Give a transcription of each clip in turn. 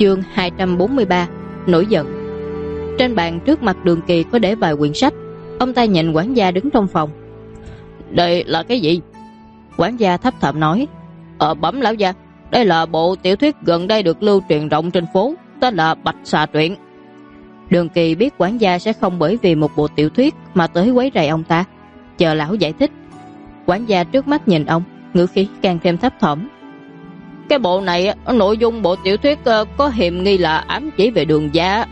Chương 243 Nổi giận. Trên bàn trước mặt Đường Kỳ có để vài quyển sách. Ông ta nhìn quản gia đứng trong phòng. Đây là cái gì? Quản gia thấp thỏm nói. Bẩm lão gia, đây là bộ tiểu thuyết gần đây được lưu truyền rộng trên phố, tên là Bạch Xà Truyện. Đường Kỳ biết quản gia sẽ không bởi vì một bộ tiểu thuyết mà tới quấy rầy ông ta, chờ lão giải thích. Quản gia trước mắt nhìn ông, ngữ khí càng thêm thấp thỏm. Cái bộ này, nội dung bộ tiểu thuyết có hiềm nghi là ám chỉ về Đường gia.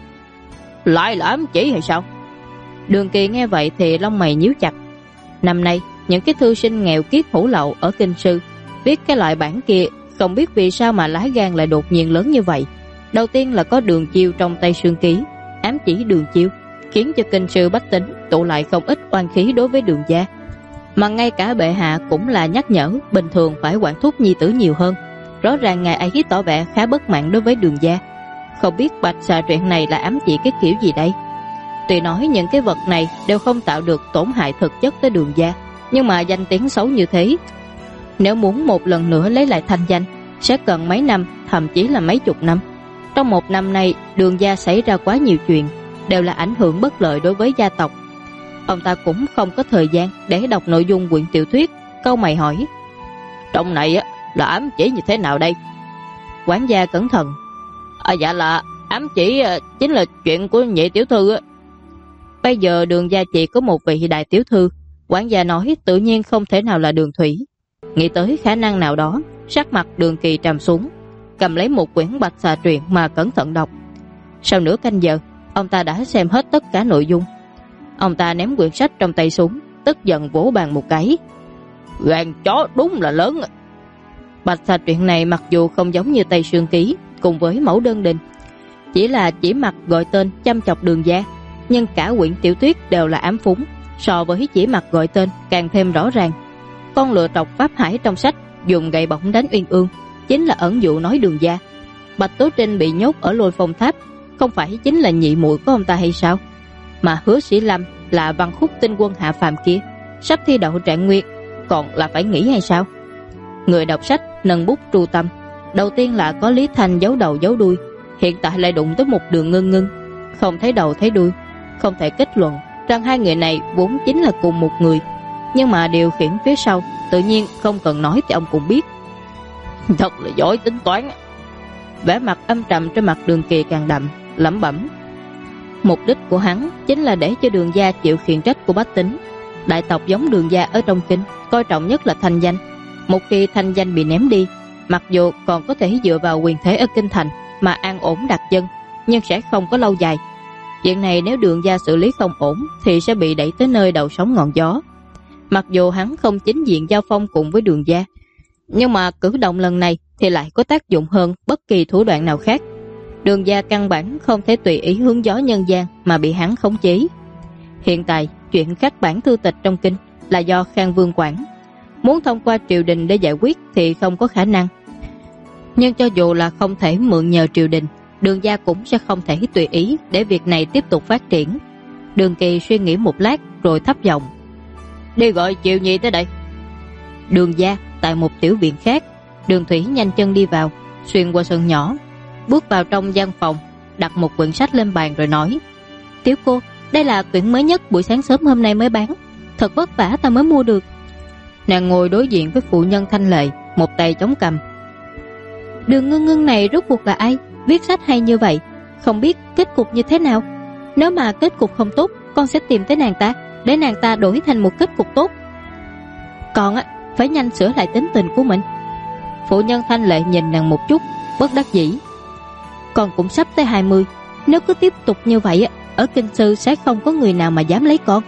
Lại là ám chỉ hay sao? Đường Kỳ nghe vậy thì lông mày nhíu chặt. Năm nay, những cái thư sinh nghèo kiết hủ lậu ở kinh sư viết cái loại bản kia, không biết vì sao mà lá gan lại đột nhiên lớn như vậy. Đầu tiên là có Đường Chiêu trong Tây Sương Ký, ám chỉ Đường Chiêu, khiến cho kinh sư bách tính tụ lại không ít oan khí đối với Đường gia. Mà ngay cả bệ hạ cũng là nhắc nhở bình thường phải quản thúc nhi tử nhiều hơn. Rõ ràng ngài ấy tỏ vẻ khá bất mãn đối với Đường gia. Không biết Bạch Xà Truyện này là ám chỉ cái kiểu gì đây? Tuy nói những cái vật này đều không tạo được tổn hại thực chất tới Đường gia, nhưng mà danh tiếng xấu như thế, nếu muốn một lần nữa lấy lại thanh danh sẽ cần mấy năm, thậm chí là mấy chục năm. Trong một năm nay, Đường gia xảy ra quá nhiều chuyện, đều là ảnh hưởng bất lợi đối với gia tộc. Ông ta cũng không có thời gian để đọc nội dung quyển tiểu thuyết, câu mày hỏi. Trong này là ám chỉ như thế nào đây? Quản gia cẩn thận. Dạ là ám chỉ chính là chuyện của nhị tiểu thư. Bây giờ Đường gia chỉ có một vị đại tiểu thư. Quản gia nói tự nhiên không thể nào là Đường Thủy. Nghĩ tới khả năng nào đó, sắc mặt Đường Kỳ trầm xuống, cầm lấy một quyển Bạch Xà Truyện mà cẩn thận đọc. Sau nửa canh giờ, ông ta đã xem hết tất cả nội dung. Ông ta ném quyển sách trong tay xuống, tức giận vỗ bàn một cái. Gan chó đúng là lớn. Bạch Xà Truyện này mặc dù không giống như Tây Sương Ký cùng với Mẫu Đơn Đình, chỉ là chỉ mặt gọi tên chăm chọc Đường gia, nhưng cả quyển tiểu thuyết đều là ám phúng, so với chỉ mặt gọi tên càng thêm rõ ràng. Con lựa trọc Pháp Hải trong sách dùng gậy bổng đánh Uyên Ương chính là ẩn dụ nói Đường gia. Bạch Tố Trinh bị nhốt ở Lôi Phong Tháp không phải chính là nhị muội của ông ta hay sao? Mà Hứa Sĩ Lâm là Văn Khúc tinh quân hạ phàm kia, sắp thi đậu trạng nguyên, còn là phải nghĩ hay sao? Người đọc sách nâng bút tru tâm, đầu tiên là có Lý Thanh giấu đầu giấu đuôi, hiện tại lại đụng tới một Đường Ngưng Ngưng, không thấy đầu thấy đuôi, không thể kết luận rằng hai người này vốn chính là cùng một người. Nhưng mà điều khiển phía sau tự nhiên không cần nói thì ông cũng biết. Thật là giỏi tính toán. Vẻ mặt âm trầm trên mặt Đường Kỳ càng đậm, lẩm bẩm. Mục đích của hắn chính là để cho Đường gia chịu khiển trách của bách tính. Đại tộc giống Đường gia ở trong kinh coi trọng nhất là thanh danh. Một khi thanh danh bị ném đi, mặc dù còn có thể dựa vào quyền thế ở kinh thành mà an ổn đặt chân, nhưng sẽ không có lâu dài. Chuyện này nếu Đường gia xử lý không ổn thì sẽ bị đẩy tới nơi đầu sóng ngọn gió. Mặc dù hắn không chính diện giao phong cùng với Đường gia, nhưng mà cử động lần này thì lại có tác dụng hơn bất kỳ thủ đoạn nào khác. Đường gia căn bản không thể tùy ý hướng gió nhân gian mà bị hắn khống chế. Hiện tại chuyện khắc bản thư tịch trong kinh là do Khang Vương quản, muốn thông qua triều đình để giải quyết thì không có khả năng. Nhưng cho dù là không thể mượn nhờ triều đình, Đường gia cũng sẽ không thể tùy ý để việc này tiếp tục phát triển. Đường Kỳ suy nghĩ một lát rồi thấp giọng. Đi gọi Triệu Nhi tới đây. Đường gia tại một tiểu viện khác. Đường Thủy nhanh chân đi vào, xuyên qua sân nhỏ, bước vào trong gian phòng, đặt một quyển sách lên bàn rồi nói. Tiểu cô, đây là quyển mới nhất buổi sáng sớm hôm nay mới bán, thật vất vả ta mới mua được. Nàng ngồi đối diện với phụ nhân thanh lệ, một tay chống cằm. Đường Ngưng Ngưng này rốt cuộc là ai? Viết sách hay như vậy, không biết kết cục như thế nào. Nếu mà kết cục không tốt, con sẽ tìm tới nàng ta, để nàng ta đổi thành một kết cục tốt. Con phải nhanh sửa lại tính tình của mình. Phụ nhân thanh lệ nhìn nàng một chút, bất đắc dĩ. Con cũng sắp tới 20, nếu cứ tiếp tục như vậy ở kinh sư sẽ không có người nào mà dám lấy con.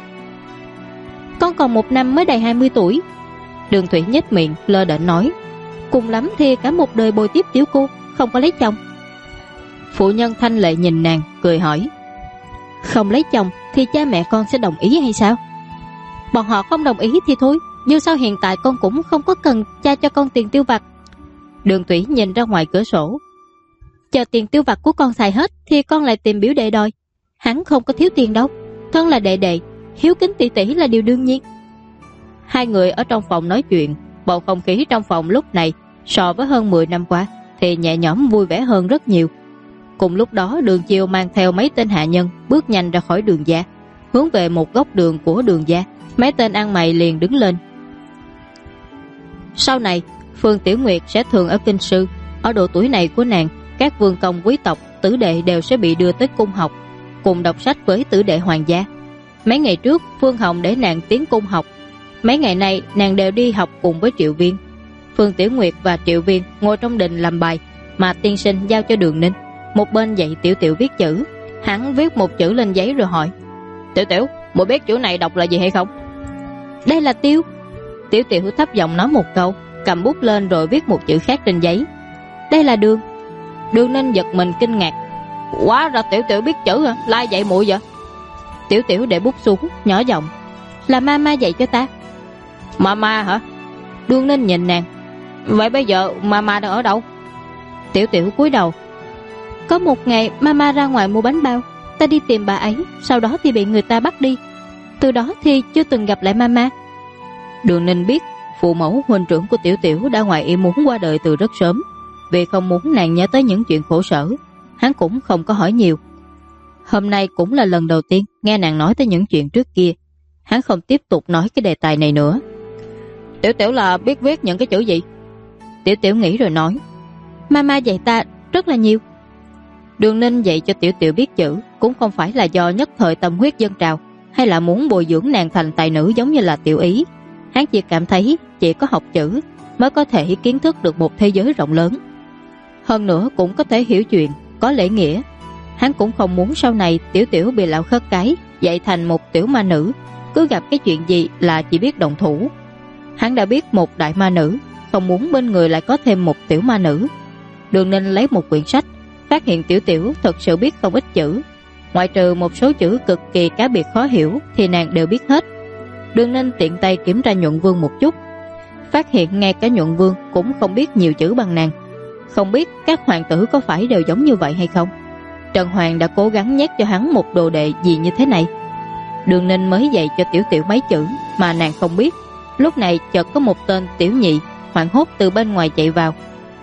Con còn một năm mới đầy 20 tuổi. Đường Thủy nhếch miệng lơ đễnh nói. Cùng lắm thì cả một đời bồi tiếp tiểu cô, không có lấy chồng. Phụ nhân thanh lệ nhìn nàng cười hỏi. Không lấy chồng thì cha mẹ con sẽ đồng ý hay sao? Bọn họ không đồng ý thì thôi, dù sao hiện tại con cũng không có cần cha cho con tiền tiêu vặt. Đường Thủy nhìn ra ngoài cửa sổ. Chờ tiền tiêu vặt của con xài hết thì con lại tìm biểu đệ đòi. Hắn không có thiếu tiền đâu, thân là đệ đệ, hiếu kính tỷ tỷ là điều đương nhiên. Hai người ở trong phòng nói chuyện, bầu không khí trong phòng lúc này so với hơn 10 năm qua thì nhẹ nhõm vui vẻ hơn rất nhiều. Cùng lúc đó Đường Chiêu mang theo mấy tên hạ nhân bước nhanh ra khỏi Đường gia, hướng về một góc đường của Đường gia. Mấy tên ăn mày liền đứng lên. Sau này Phương Tiểu Nguyệt sẽ thường ở kinh sư. Ở độ tuổi này của nàng, các vương công quý tộc, tử đệ đều sẽ bị đưa tới cung học, cùng đọc sách với tử đệ hoàng gia. Mấy ngày trước Phương Hồng để nàng tiến cung học, mấy ngày nay nàng đều đi học cùng với Triệu Viên. Phương Tiểu Nguyệt và Triệu Viên ngồi trong đình làm bài, mà tiên sinh giao cho Đường Ninh. Một bên dạy Tiểu Tiểu viết chữ. Hắn viết một chữ lên giấy rồi hỏi: Tiểu Tiểu, muội biết chữ này đọc là gì hay không? Đây là tiêu. Tiểu Tiểu thấp giọng nói một câu, cầm bút lên rồi viết một chữ khác trên giấy. Đây là Đường. Đường Ninh giật mình kinh ngạc: Quá ra Tiểu Tiểu biết chữ hả? Lai dạy muội vậy? Tiểu Tiểu để bút xuống, nhỏ giọng: Là mama dạy cho ta. Mama hả? Đường Ninh nhìn nàng: Vậy bây giờ mama đang ở đâu? Tiểu Tiểu cúi đầu: Có một ngày mama ra ngoài mua bánh bao, ta đi tìm bà ấy, sau đó thì bị người ta bắt đi. Từ đó thì chưa từng gặp lại mama. Đường Ninh biết phụ mẫu huynh trưởng của Tiểu Tiểu đã ngoài ý muốn qua đời từ rất sớm. Vì không muốn nàng nhớ tới những chuyện khổ sở, hắn cũng không có hỏi nhiều. Hôm nay cũng là lần đầu tiên nghe nàng nói tới những chuyện trước kia. Hắn không tiếp tục nói cái đề tài này nữa. Tiểu Tiểu là biết viết những cái chữ gì? Tiểu Tiểu nghĩ rồi nói: Mama dạy ta rất là nhiều. Đường Ninh dạy cho Tiểu Tiểu biết chữ cũng không phải là do nhất thời tâm huyết dâng trào, hay là muốn bồi dưỡng nàng thành tài nữ giống như là Tiểu Ý. Hắn chỉ cảm thấy chỉ có học chữ mới có thể kiến thức được một thế giới rộng lớn, hơn nữa cũng có thể hiểu chuyện, có lễ nghĩa. Hắn cũng không muốn sau này Tiểu Tiểu bị lão khất cái dạy thành một tiểu ma nữ, cứ gặp cái chuyện gì là chỉ biết động thủ. Hắn đã biết một đại ma nữ, không muốn bên người lại có thêm một tiểu ma nữ. Đường Ninh lấy một quyển sách, phát hiện Tiểu Tiểu thật sự biết không ít chữ, ngoại trừ một số chữ cực kỳ cá biệt khó hiểu thì nàng đều biết hết. Đường Ninh tiện tay kiểm tra Nhuận Vương một chút, phát hiện ngay cả Nhuận Vương cũng không biết nhiều chữ bằng nàng. Không biết các hoàng tử có phải đều giống như vậy hay không? Trần Hoàng đã cố gắng nhét cho hắn một đồ đệ gì như thế này. Đường Ninh mới dạy cho Tiểu Tiểu mấy chữ mà nàng không biết. Lúc này chợt có một tên tiểu nhị hoảng hốt từ bên ngoài chạy vào.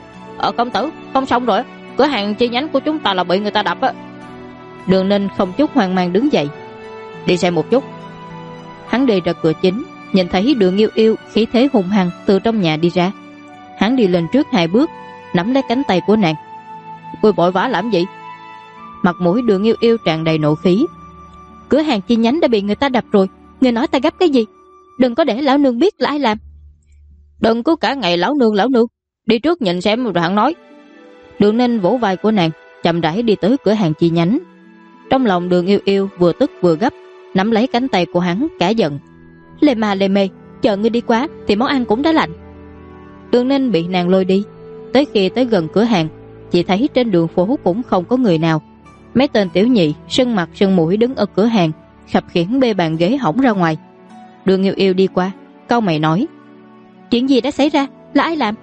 Công tử, không xong rồi, cửa hàng chi nhánh của chúng ta là bị người ta đập á. Đường Ninh không chút hoang mang đứng dậy: Đi xem một chút. Hắn đi ra cửa chính, nhìn thấy Đường Yêu Yêu khí thế hùng hăng từ trong nhà đi ra. Hắn đi lên trước 2 bước, nắm lấy cánh tay của nàng: Cô vội vã làm gì? Mặt mũi Đường Yêu Yêu tràn đầy nộ khí: Cửa hàng chi nhánh đã bị người ta đập rồi, người nói ta gấp cái gì? Đừng có để lão nương biết là ai làm. Đừng có cả ngày lão nương, đi trước nhìn xem rồi hẳn nói. Đường Ninh vỗ vai của nàng, chậm rãi đi tới cửa hàng chi nhánh. Trong lòng Đường Yêu Yêu vừa tức vừa gấp, nắm lấy cánh tay của hắn cả giận: Lê ma lê mê, chờ ngươi đi quá thì món ăn cũng đã lạnh. Đường Ninh bị nàng lôi đi. Tới khi tới gần cửa hàng, chỉ thấy trên đường phố cũng không có người nào. Mấy tên tiểu nhị sưng mặt sưng mũi đứng ở cửa hàng, khập khiễng bê bàn ghế hỏng ra ngoài. Đường Yêu Yêu đi qua, cau mày nói: Chuyện gì đã xảy ra, là ai làm?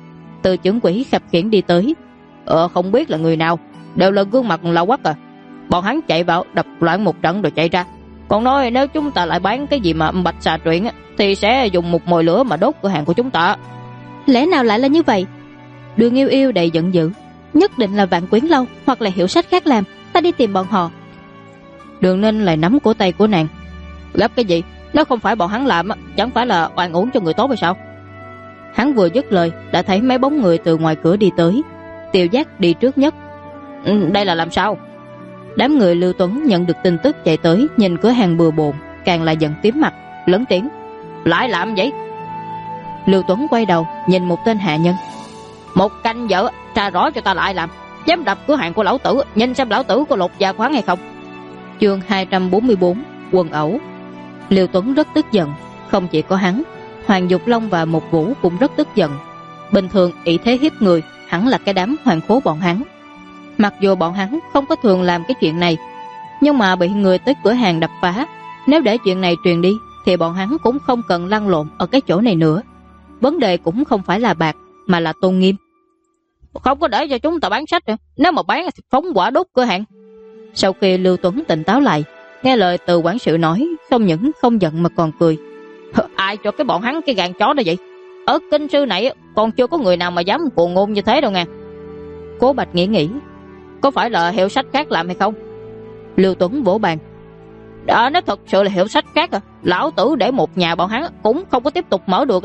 Từ trưởng quỹ khập khiễng đi tới: Không biết là người nào, đều là gương mặt lạ quắc à. Bọn hắn chạy vào đập loạn một trận rồi chạy ra, còn nói nếu chúng ta lại bán cái gì mà bạch xà truyện thì sẽ dùng một mồi lửa mà đốt cửa hàng của chúng ta. Lẽ nào lại là như vậy? Đường Yêu Yêu đầy giận dữ: Nhất định là Vạn Quyến Lâu hoặc là hiệu sách khác làm, ta đi tìm bọn họ. Đường Ninh lại nắm cổ tay của nàng: Gấp cái gì? Nếu không phải bọn hắn làm, chẳng phải là oan uổng cho người tốt hay sao? Hắn vừa dứt lời đã thấy mấy bóng người từ ngoài cửa đi tới. Tiêu Giác đi trước nhất. Đây là làm sao? Đám người Lưu Tuấn nhận được tin tức chạy tới, nhìn cửa hàng bừa bộn, càng là giận tím mặt, lớn tiếng: Lại làm vậy? Lưu Tuấn quay đầu nhìn một tên hạ nhân: Một canh giờ tra rõ cho ta lại làm, dám đập cửa hàng của lão tử, nhìn xem lão tử có lột da khoáng hay không. Chương 244: Quần ẩu. Lưu Tuấn rất tức giận. Không chỉ có hắn, Hoàng Dục Long và Một Vũ cũng rất tức giận. Bình thường ỷ thế hiếp người hẳn là cái đám hoàng khố bọn hắn. Mặc dù bọn hắn không có thường làm cái chuyện này, nhưng mà bị người tới cửa hàng đập phá, nếu để chuyện này truyền đi thì bọn hắn cũng không cần lăn lộn ở cái chỗ này nữa. Vấn đề cũng không phải là bạc, mà là tôn nghiêm. Không có để cho chúng ta bán sách nữa. Nếu mà bán thì phóng hỏa đốt cửa hàng. Sau khi Lưu Tuấn tỉnh táo lại, nghe lời từ quản sự nói, không những không giận mà còn cười: Ai cho cái bọn hắn cái gan chó đó vậy? Ở kinh sư này còn chưa có người nào mà dám cuồng ngôn như thế đâu nha. Cố Bạch nghĩ: có phải là hiệu sách khác làm hay không? Lưu Tuấn vỗ bàn. Nếu thật sự là hiệu sách khác lão tử để một nhà bọn hắn cũng không có tiếp tục mở được.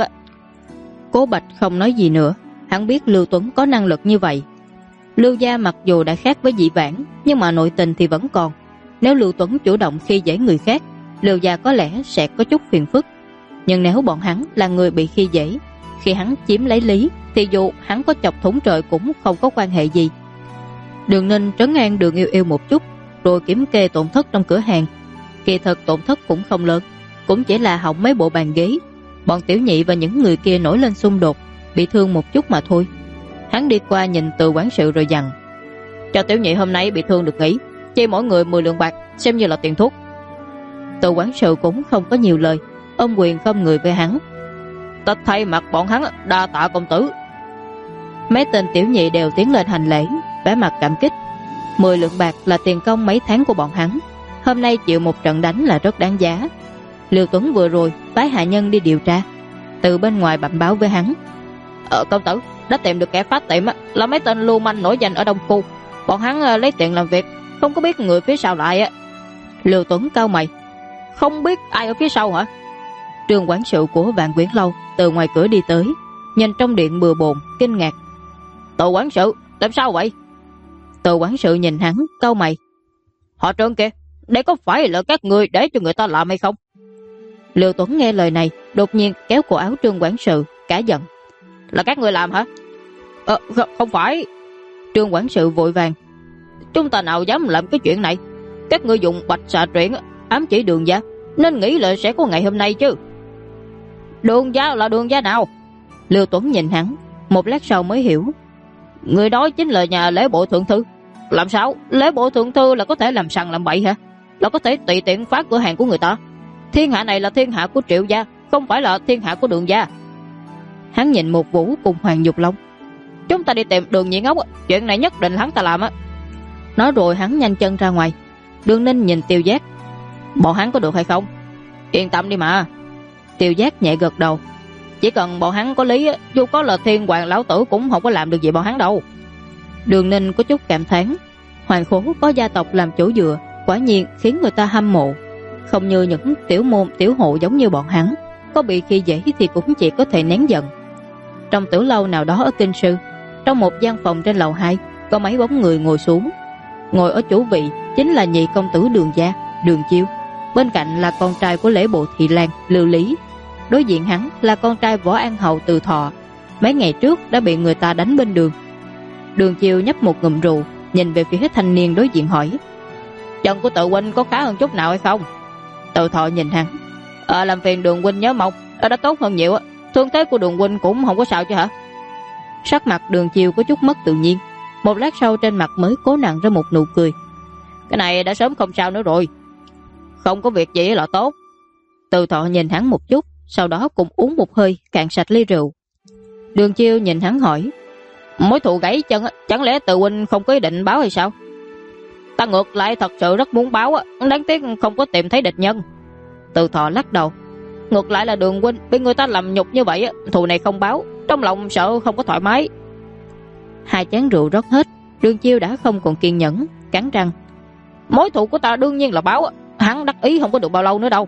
Cố Bạch không nói gì nữa, hắn biết Lưu Tuấn có năng lực như vậy. Lưu gia mặc dù đã khác với dĩ vãng, nhưng mà nội tình thì vẫn còn. Nếu Lưu Tuấn chủ động khi dễ người khác, Lưu gia có lẽ sẽ có chút phiền phức. Nhưng nếu bọn hắn là người bị khi dễ, khi hắn chiếm lấy lý, thì dù hắn có chọc thủng trời cũng không có quan hệ gì. Đường Ninh trấn an Đường Yêu Yêu một chút, rồi kiểm kê tổn thất trong cửa hàng. Kỳ thực tổn thất cũng không lớn, cũng chỉ là hỏng mấy bộ bàn ghế. Bọn Tiểu Nhị và những người kia nổi lên xung đột, bị thương một chút mà thôi. Hắn đi qua nhìn Từ quản sự rồi dặn: cho Tiểu Nhị hôm nay bị thương được nghỉ, chia mỗi người 10 lượng bạc xem như là tiền thuốc. Từ quản sự cũng không có nhiều lời, ôm quyền khom người với hắn. Ta thay mặt bọn hắn đa tạ công tử. Mấy tên Tiểu Nhị đều tiến lên hành lễ, vẻ mặt cảm kích. 10 lượng bạc là tiền công mấy tháng của bọn hắn, hôm nay chịu một trận đánh là rất đáng giá. Lưu Tuấn vừa rồi phái hạ nhân đi điều tra, từ bên ngoài bẩm báo với hắn: công tử đã tìm được kẻ phá tiệm là mấy tên lưu manh nổi danh ở Đông Khu. Bọn hắn lấy tiền làm việc, không có biết người phía sau lại. Lưu Tuấn cau mày: không biết ai ở phía sau hả? Trương quản sự của Vạn Quyển Lâu từ ngoài cửa đi tới, nhìn trong điện bừa bộn, kinh ngạc: Từ quản sự, làm sao vậy? Từ quản sự nhìn hắn, cau mày: họ Trương kìa, đây có phải là các người để cho người ta làm hay không? Lưu Tuấn nghe lời này, đột nhiên kéo cổ áo Trương quản sự, cả giận: là các người làm hả? Không phải. Trương quản sự vội vàng: chúng ta nào dám làm cái chuyện này? Các ngươi dùng bạch xà truyện ám chỉ Đường gia, nên nghĩ là sẽ có ngày hôm nay chứ. Đường gia là Đường gia nào? Lưu Tuấn nhìn hắn, một lát sau mới hiểu. Người đó chính là nhà lễ bộ thượng thư. Làm sao lễ bộ thượng thư là có thể làm sằng làm bậy hả? Là có thể tùy tiện phá cửa hàng của người ta? Thiên hạ này là thiên hạ của Triệu gia, không phải là thiên hạ của Đường gia. Hắn nhìn một Vũ cùng Hoàng Dục Long: chúng ta đi tìm Đường Nhị Ngốc, chuyện này nhất định hắn ta làm. Nói rồi hắn nhanh chân ra ngoài. Đường Ninh nhìn Tiêu Giác: bọn hắn có được hay không? Yên tâm đi mà. Tiêu Giác nhẹ gật đầu: chỉ cần bọn hắn có lý, dù có là Thiên Hoàng lão tử cũng không có làm được gì bọn hắn đâu. Đường Ninh có chút cảm thán, Hoàng Khố có gia tộc làm chỗ dựa, quả nhiên khiến người ta hâm mộ. Không như những tiểu môn tiểu hộ giống như bọn hắn, có bị khi dễ thì cũng chỉ có thể nén giận. Trong tiểu lâu nào đó ở Kinh Sư, trong một gian phòng trên lầu 2, có mấy bóng người ngồi xuống. Ngồi ở chủ vị chính là nhị công tử Đường gia, Đường Chiêu. Bên cạnh là con trai của lễ bộ thị lang Lưu Lý. Đối diện hắn là con trai Võ An Hầu Từ Thọ, mấy ngày trước đã bị người ta đánh bên đường. Đường Chiêu nhấp một ngụm rượu, nhìn về phía thanh niên đối diện hỏi: chân của Tự huynh có khá hơn chút nào hay không? Từ Thọ nhìn hắn: làm phiền Đường huynh nhớ mong, đã tốt hơn nhiều. Thương thế của Đường huynh cũng không có sao chứ hả? Sắc mặt Đường Chiêu có chút mất tự nhiên, một lát sau trên mặt mới cố nặn ra một nụ cười: cái này đã sớm không sao nữa rồi. Không có việc gì là tốt. Từ Thọ nhìn hắn một chút, sau đó cùng uống một hơi cạn sạch ly rượu. Đường Chiêu nhìn hắn hỏi: mối thù gãy chân chẳng lẽ Từ huynh không có ý định báo hay sao? Ta ngược lại thật sự rất muốn báo, đáng tiếc không có tìm thấy địch nhân. Từ Thọ lắc đầu: ngược lại là Đường huynh bị người ta làm nhục như vậy, thù này không báo, trong lòng sợ không có thoải mái. Hai chén rượu rót hết, Đường Chiêu đã không còn kiên nhẫn, cắn răng: mối thù của ta đương nhiên là báo, hắn đắc ý không có được bao lâu nữa đâu.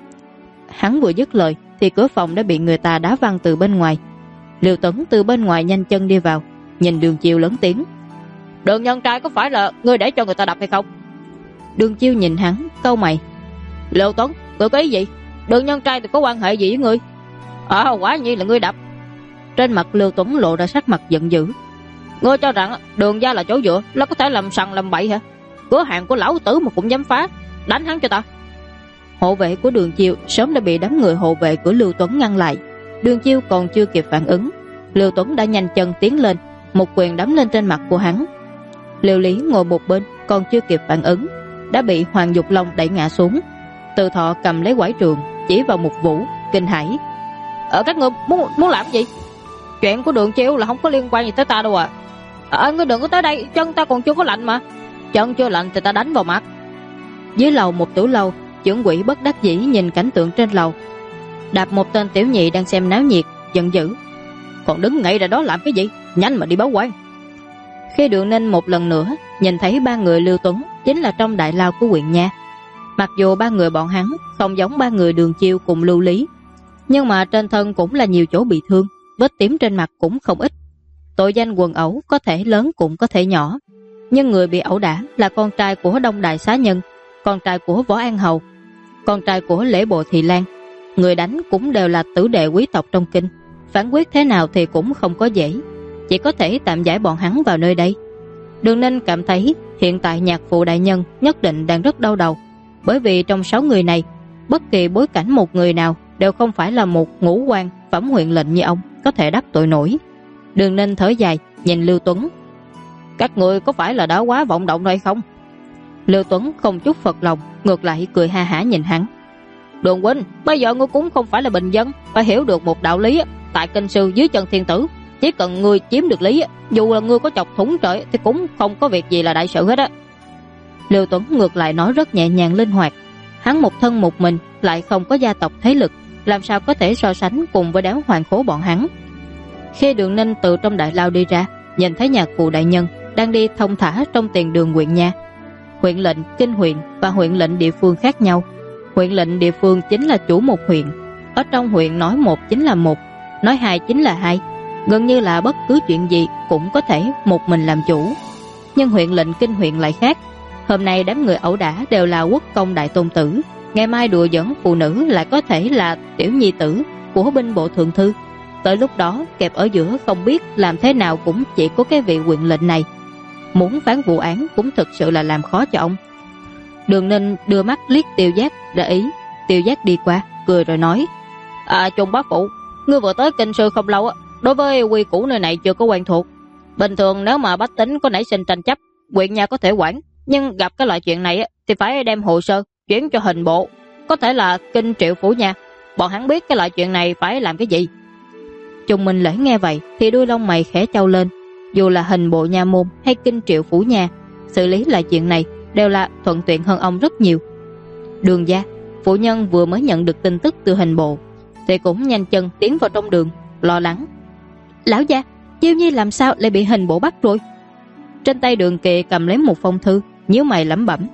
Hắn vừa dứt lời thì cửa phòng đã bị người ta đá văng từ bên ngoài. Lưu Tuấn từ bên ngoài nhanh chân đi vào, nhìn Đường Chiêu lớn tiếng: Đường nhân trai có phải là ngươi để cho người ta đập hay không? Đường Chiêu nhìn hắn, cau mày: Lưu Tuấn, ngươi có ý gì? Đường nhân trai thì có quan hệ gì với ngươi? Quả nhiên là ngươi đập. Trên mặt Lưu Tuấn lộ ra sắc mặt giận dữ: ngươi cho rằng Đường gia là chỗ dựa là có thể làm sằng làm bậy hả? Cửa hàng của lão tử mà cũng dám phá, đánh hắn cho ta. Hộ vệ của Đường Chiêu sớm đã bị đám người hộ vệ của Lưu Tuấn ngăn lại. Đường Chiêu còn chưa kịp phản ứng, Lưu Tuấn đã nhanh chân tiến lên, một quyền đấm lên trên mặt của hắn. Lưu Lý ngồi một bên còn chưa kịp phản ứng, đã bị Hoàng Dục Long đẩy ngã xuống. Từ Thọ cầm lấy quải trường chỉ vào một Vũ, kinh hãi: các ngươi muốn làm gì? Chuyện của Đường Chiêu là không có liên quan gì tới ta đâu ngươi đừng có tới đây, chân ta còn chưa có lạnh mà. Chân chưa lạnh thì ta đánh vào mặt. Dưới lầu một tiểu lâu, trưởng quỹ bất đắc dĩ nhìn cảnh tượng trên lầu, đạp một tên tiểu nhị đang xem náo nhiệt, giận dữ: còn đứng ngay ra đó làm cái gì? Nhanh mà đi báo quan. Khi Đường Ninh một lần nữa nhìn thấy ba người Lưu Tuấn chính là trong đại lao của huyện nha. Mặc dù ba người bọn hắn không giống ba người Đường Chiêu cùng Lưu Lý, nhưng mà trên thân cũng là nhiều chỗ bị thương, vết tím trên mặt cũng không ít. Tội danh quần ẩu có thể lớn cũng có thể nhỏ, nhưng người bị ẩu đả là con trai của Đông Đại Xá Nhân, con trai của Võ An Hầu, con trai của Lễ Bộ Thị Lan. Người đánh cũng đều là tử đệ quý tộc trong kinh, phán quyết thế nào thì cũng không có dễ, chỉ có thể tạm giải bọn hắn vào nơi đây. Đường Ninh cảm thấy hiện tại nhạc phụ đại nhân nhất định đang rất đau đầu, bởi vì trong 6 người này, bất kỳ bối cảnh một người nào đều không phải là một ngũ quan phẩm huyện lệnh như ông có thể đắc tội nổi. Đường Ninh thở dài nhìn Lưu Tuấn: các người có phải là đã quá vọng động rồi không? Lưu Tuấn không chút phật lòng, ngược lại cười ha hả nhìn hắn: Đường huynh, bây giờ ngươi cũng không phải là bình dân, phải hiểu được một đạo lý. Tại kinh sư dưới chân thiên tử, chỉ cần ngươi chiếm được lý, dù là ngươi có chọc thủng trời thì cũng không có việc gì là đại sự hết á. Lưu Tuấn ngược lại nói rất nhẹ nhàng linh hoạt. Hắn một thân một mình, lại không có gia tộc thế lực, làm sao có thể so sánh cùng với đám hoàng khố bọn hắn. Khi Đường Ninh từ trong đại lao đi ra, nhìn thấy nhạc phụ đại nhân đang đi thông thả trong tiền đường huyện nha. Huyện lệnh kinh huyện và huyện lệnh địa phương khác nhau. Huyện lệnh địa phương chính là chủ một huyện, ở trong huyện nói một chính là một, nói hai chính là hai, gần như là bất cứ chuyện gì cũng có thể một mình làm chủ. Nhưng huyện lệnh kinh huyện lại khác. Hôm nay đám người ẩu đả đều là quốc công đại tôn tử, ngày mai đùa giỡn phụ nữ lại có thể là tiểu nhi tử của binh bộ thượng thư. Tới lúc đó kẹp ở giữa không biết làm thế nào cũng chỉ có cái vị huyện lệnh này. Muốn phán vụ án cũng thực sự là làm khó cho ông. Đường Ninh đưa mắt liếc Tiêu Giác để ý. Tiêu Giác đi qua cười rồi nói: Trung bá phụ, ngươi vừa tới kinh sư không lâu á, đối với quy củ nơi này chưa có quen thuộc. Bình thường nếu mà bách tính có nảy sinh tranh chấp, huyện nhà có thể quản, nhưng gặp cái loại chuyện này thì phải đem hồ sơ chuyển cho hình bộ, có thể là kinh triệu phủ nha. Bọn hắn biết cái loại chuyện này phải làm cái gì. Trung Minh Lễ nghe vậy thì đuôi lông mày khẽ chau lên. Dù là hình bộ nha môn hay kinh triệu phủ nha, xử lý lại chuyện này đều là thuận tiện hơn ông rất nhiều. Đường gia phụ nhân vừa mới nhận được tin tức từ hình bộ thì cũng nhanh chân tiến vào trong đường, lo lắng: lão gia, Chiêu Nhi làm sao lại bị hình bộ bắt rồi? Trên tay Đường Kỳ cầm lấy một phong thư, nhíu mày lẩm bẩm: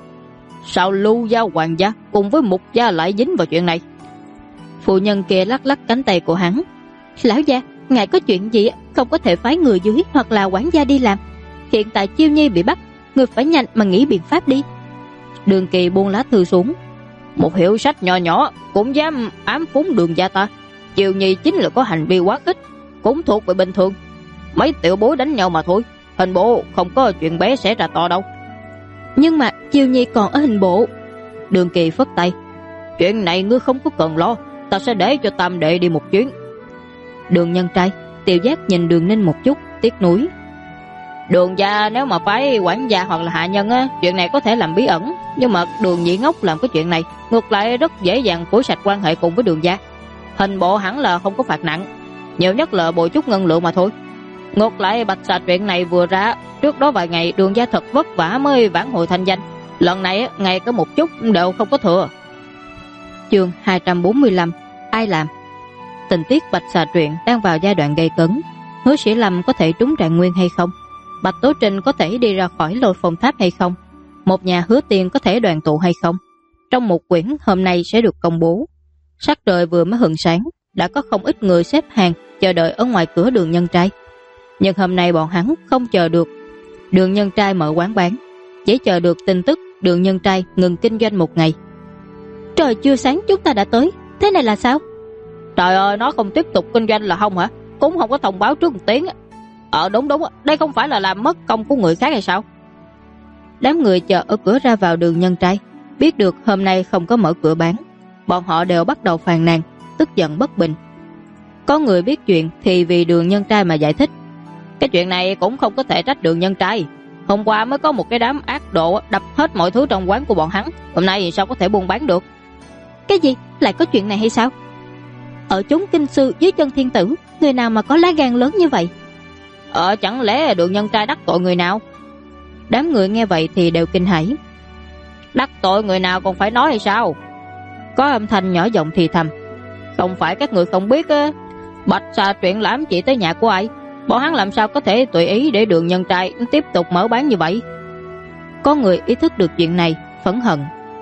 sao Lưu gia hoàng gia cùng với Mục gia lại dính vào chuyện này? Phụ nhân kia lắc lắc cánh tay của hắn: lão gia, ngài có chuyện gì không có thể phái người dưới hoặc là quản gia đi làm. Hiện tại Chiêu Nhi bị bắt, người phải nhanh mà nghĩ biện pháp đi. Đường Kỳ buông lá thư xuống: một hiệu sách nhỏ nhỏ cũng dám ám phúng Đường gia ta. Chiêu Nhi chính là có hành vi quá khích, cũng thuộc về bình thường, mấy tiểu bối đánh nhau mà thôi. Hình bộ không có chuyện bé sẽ ra to đâu. Nhưng mà Chiêu Nhi còn ở hình bộ. Đường Kỳ phất tay: chuyện này ngươi không có cần lo, ta sẽ để cho tam đệ đi một chuyến. Đường nhân trai. Tiêu Giác nhìn Đường Ninh một chút, tiếc nuối: Đường gia nếu mà phái quản gia hoặc là hạ nhân chuyện này có thể làm bí ẩn, nhưng mà Đường nhị ngốc làm cái chuyện này ngược lại rất dễ dàng phủi sạch quan hệ cùng với Đường gia. Hình bộ hẳn là không có phạt nặng, nhiều nhất là bồi chút ngân lượng mà thôi. Ngược lại Bạch Xà chuyện này vừa ra, trước đó vài ngày Đường gia thật vất vả mới vãn hồi thanh danh, lần này ngay có một chút đều không có thừa. Chương 245: ai làm? Tình tiết Bạch Xà truyện đang vào giai đoạn gay cấn. Hứa Sĩ Lâm có thể trúng trạng nguyên hay không? Bạch Tố Trinh có thể đi ra khỏi Lôi Phong Tháp hay không? Một nhà Hứa Tiên có thể đoàn tụ hay không? Trong một quyển hôm nay sẽ được công bố. Sắc trời vừa mới hừng sáng, đã có không ít người xếp hàng chờ đợi ở ngoài cửa Đường Nhân Trai. Nhưng hôm nay bọn hắn không chờ được Đường Nhân Trai mở quán bán, chỉ chờ được tin tức Đường Nhân Trai ngừng kinh doanh một ngày. Trời chưa sáng chúng ta đã tới, thế này là sao? Trời ơi, nó không tiếp tục kinh doanh là không hả? Cũng không có thông báo trước một tiếng. Đúng, đây không phải là làm mất công của người khác hay sao? Đám người chờ ở cửa ra vào Đường Nhân Trai biết được hôm nay không có mở cửa bán, bọn họ đều bắt đầu phàn nàn, tức giận bất bình. Có người biết chuyện thì vì Đường Nhân Trai mà giải thích: cái chuyện này cũng không có thể trách Đường Nhân Trai. Hôm qua mới có một cái đám ác độ đập hết mọi thứ trong quán của bọn hắn, hôm nay thì sao có thể buôn bán được? Cái gì? Lại có chuyện này hay sao? Ở chốn kinh sư dưới chân thiên tử, người nào mà có lá gan lớn như vậy? Chẳng lẽ Đường Nhân Trai đắc tội người nào? Đám người nghe vậy thì đều kinh hãi. Đắc tội người nào còn phải nói hay sao? Có âm thanh nhỏ giọng thì thầm: không phải các người không biết Bạch Xà chuyện lãm chỉ tới nhà của ai, Bọn hắn làm sao có thể tùy ý để Đường Nhân Trai tiếp tục mở bán như vậy? Có người ý thức được chuyện này, phẫn hận.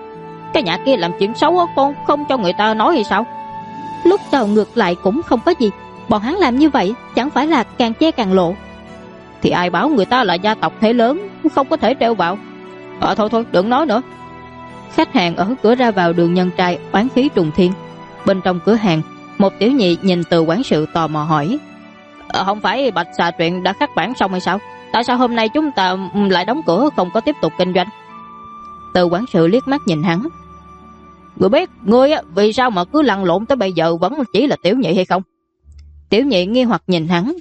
Cái nhà kia làm chuyện xấu con không cho người ta nói hay sao? Lúc đầu ngược lại cũng không có gì, bọn hắn làm như vậy chẳng phải là càng che càng lộ. Thì ai bảo người ta là gia tộc thế lớn, không có thể treo vào. Thôi đừng nói nữa. Khách hàng ở cửa ra vào Đường Nhân Trai oán khí trùng thiên. Bên trong cửa hàng, một tiểu nhị nhìn Từ quản sự tò mò hỏi: không phải Bạch Xà Truyện đã khắc bản xong hay sao? Tại sao hôm nay chúng ta lại đóng cửa không có tiếp tục kinh doanh? Từ quản sự liếc mắt nhìn hắn. Người biết ngươi vì sao mà cứ lăn lộn tới bây giờ vẫn chỉ là tiểu nhị hay không? Tiểu nhị nghi hoặc nhìn hắn.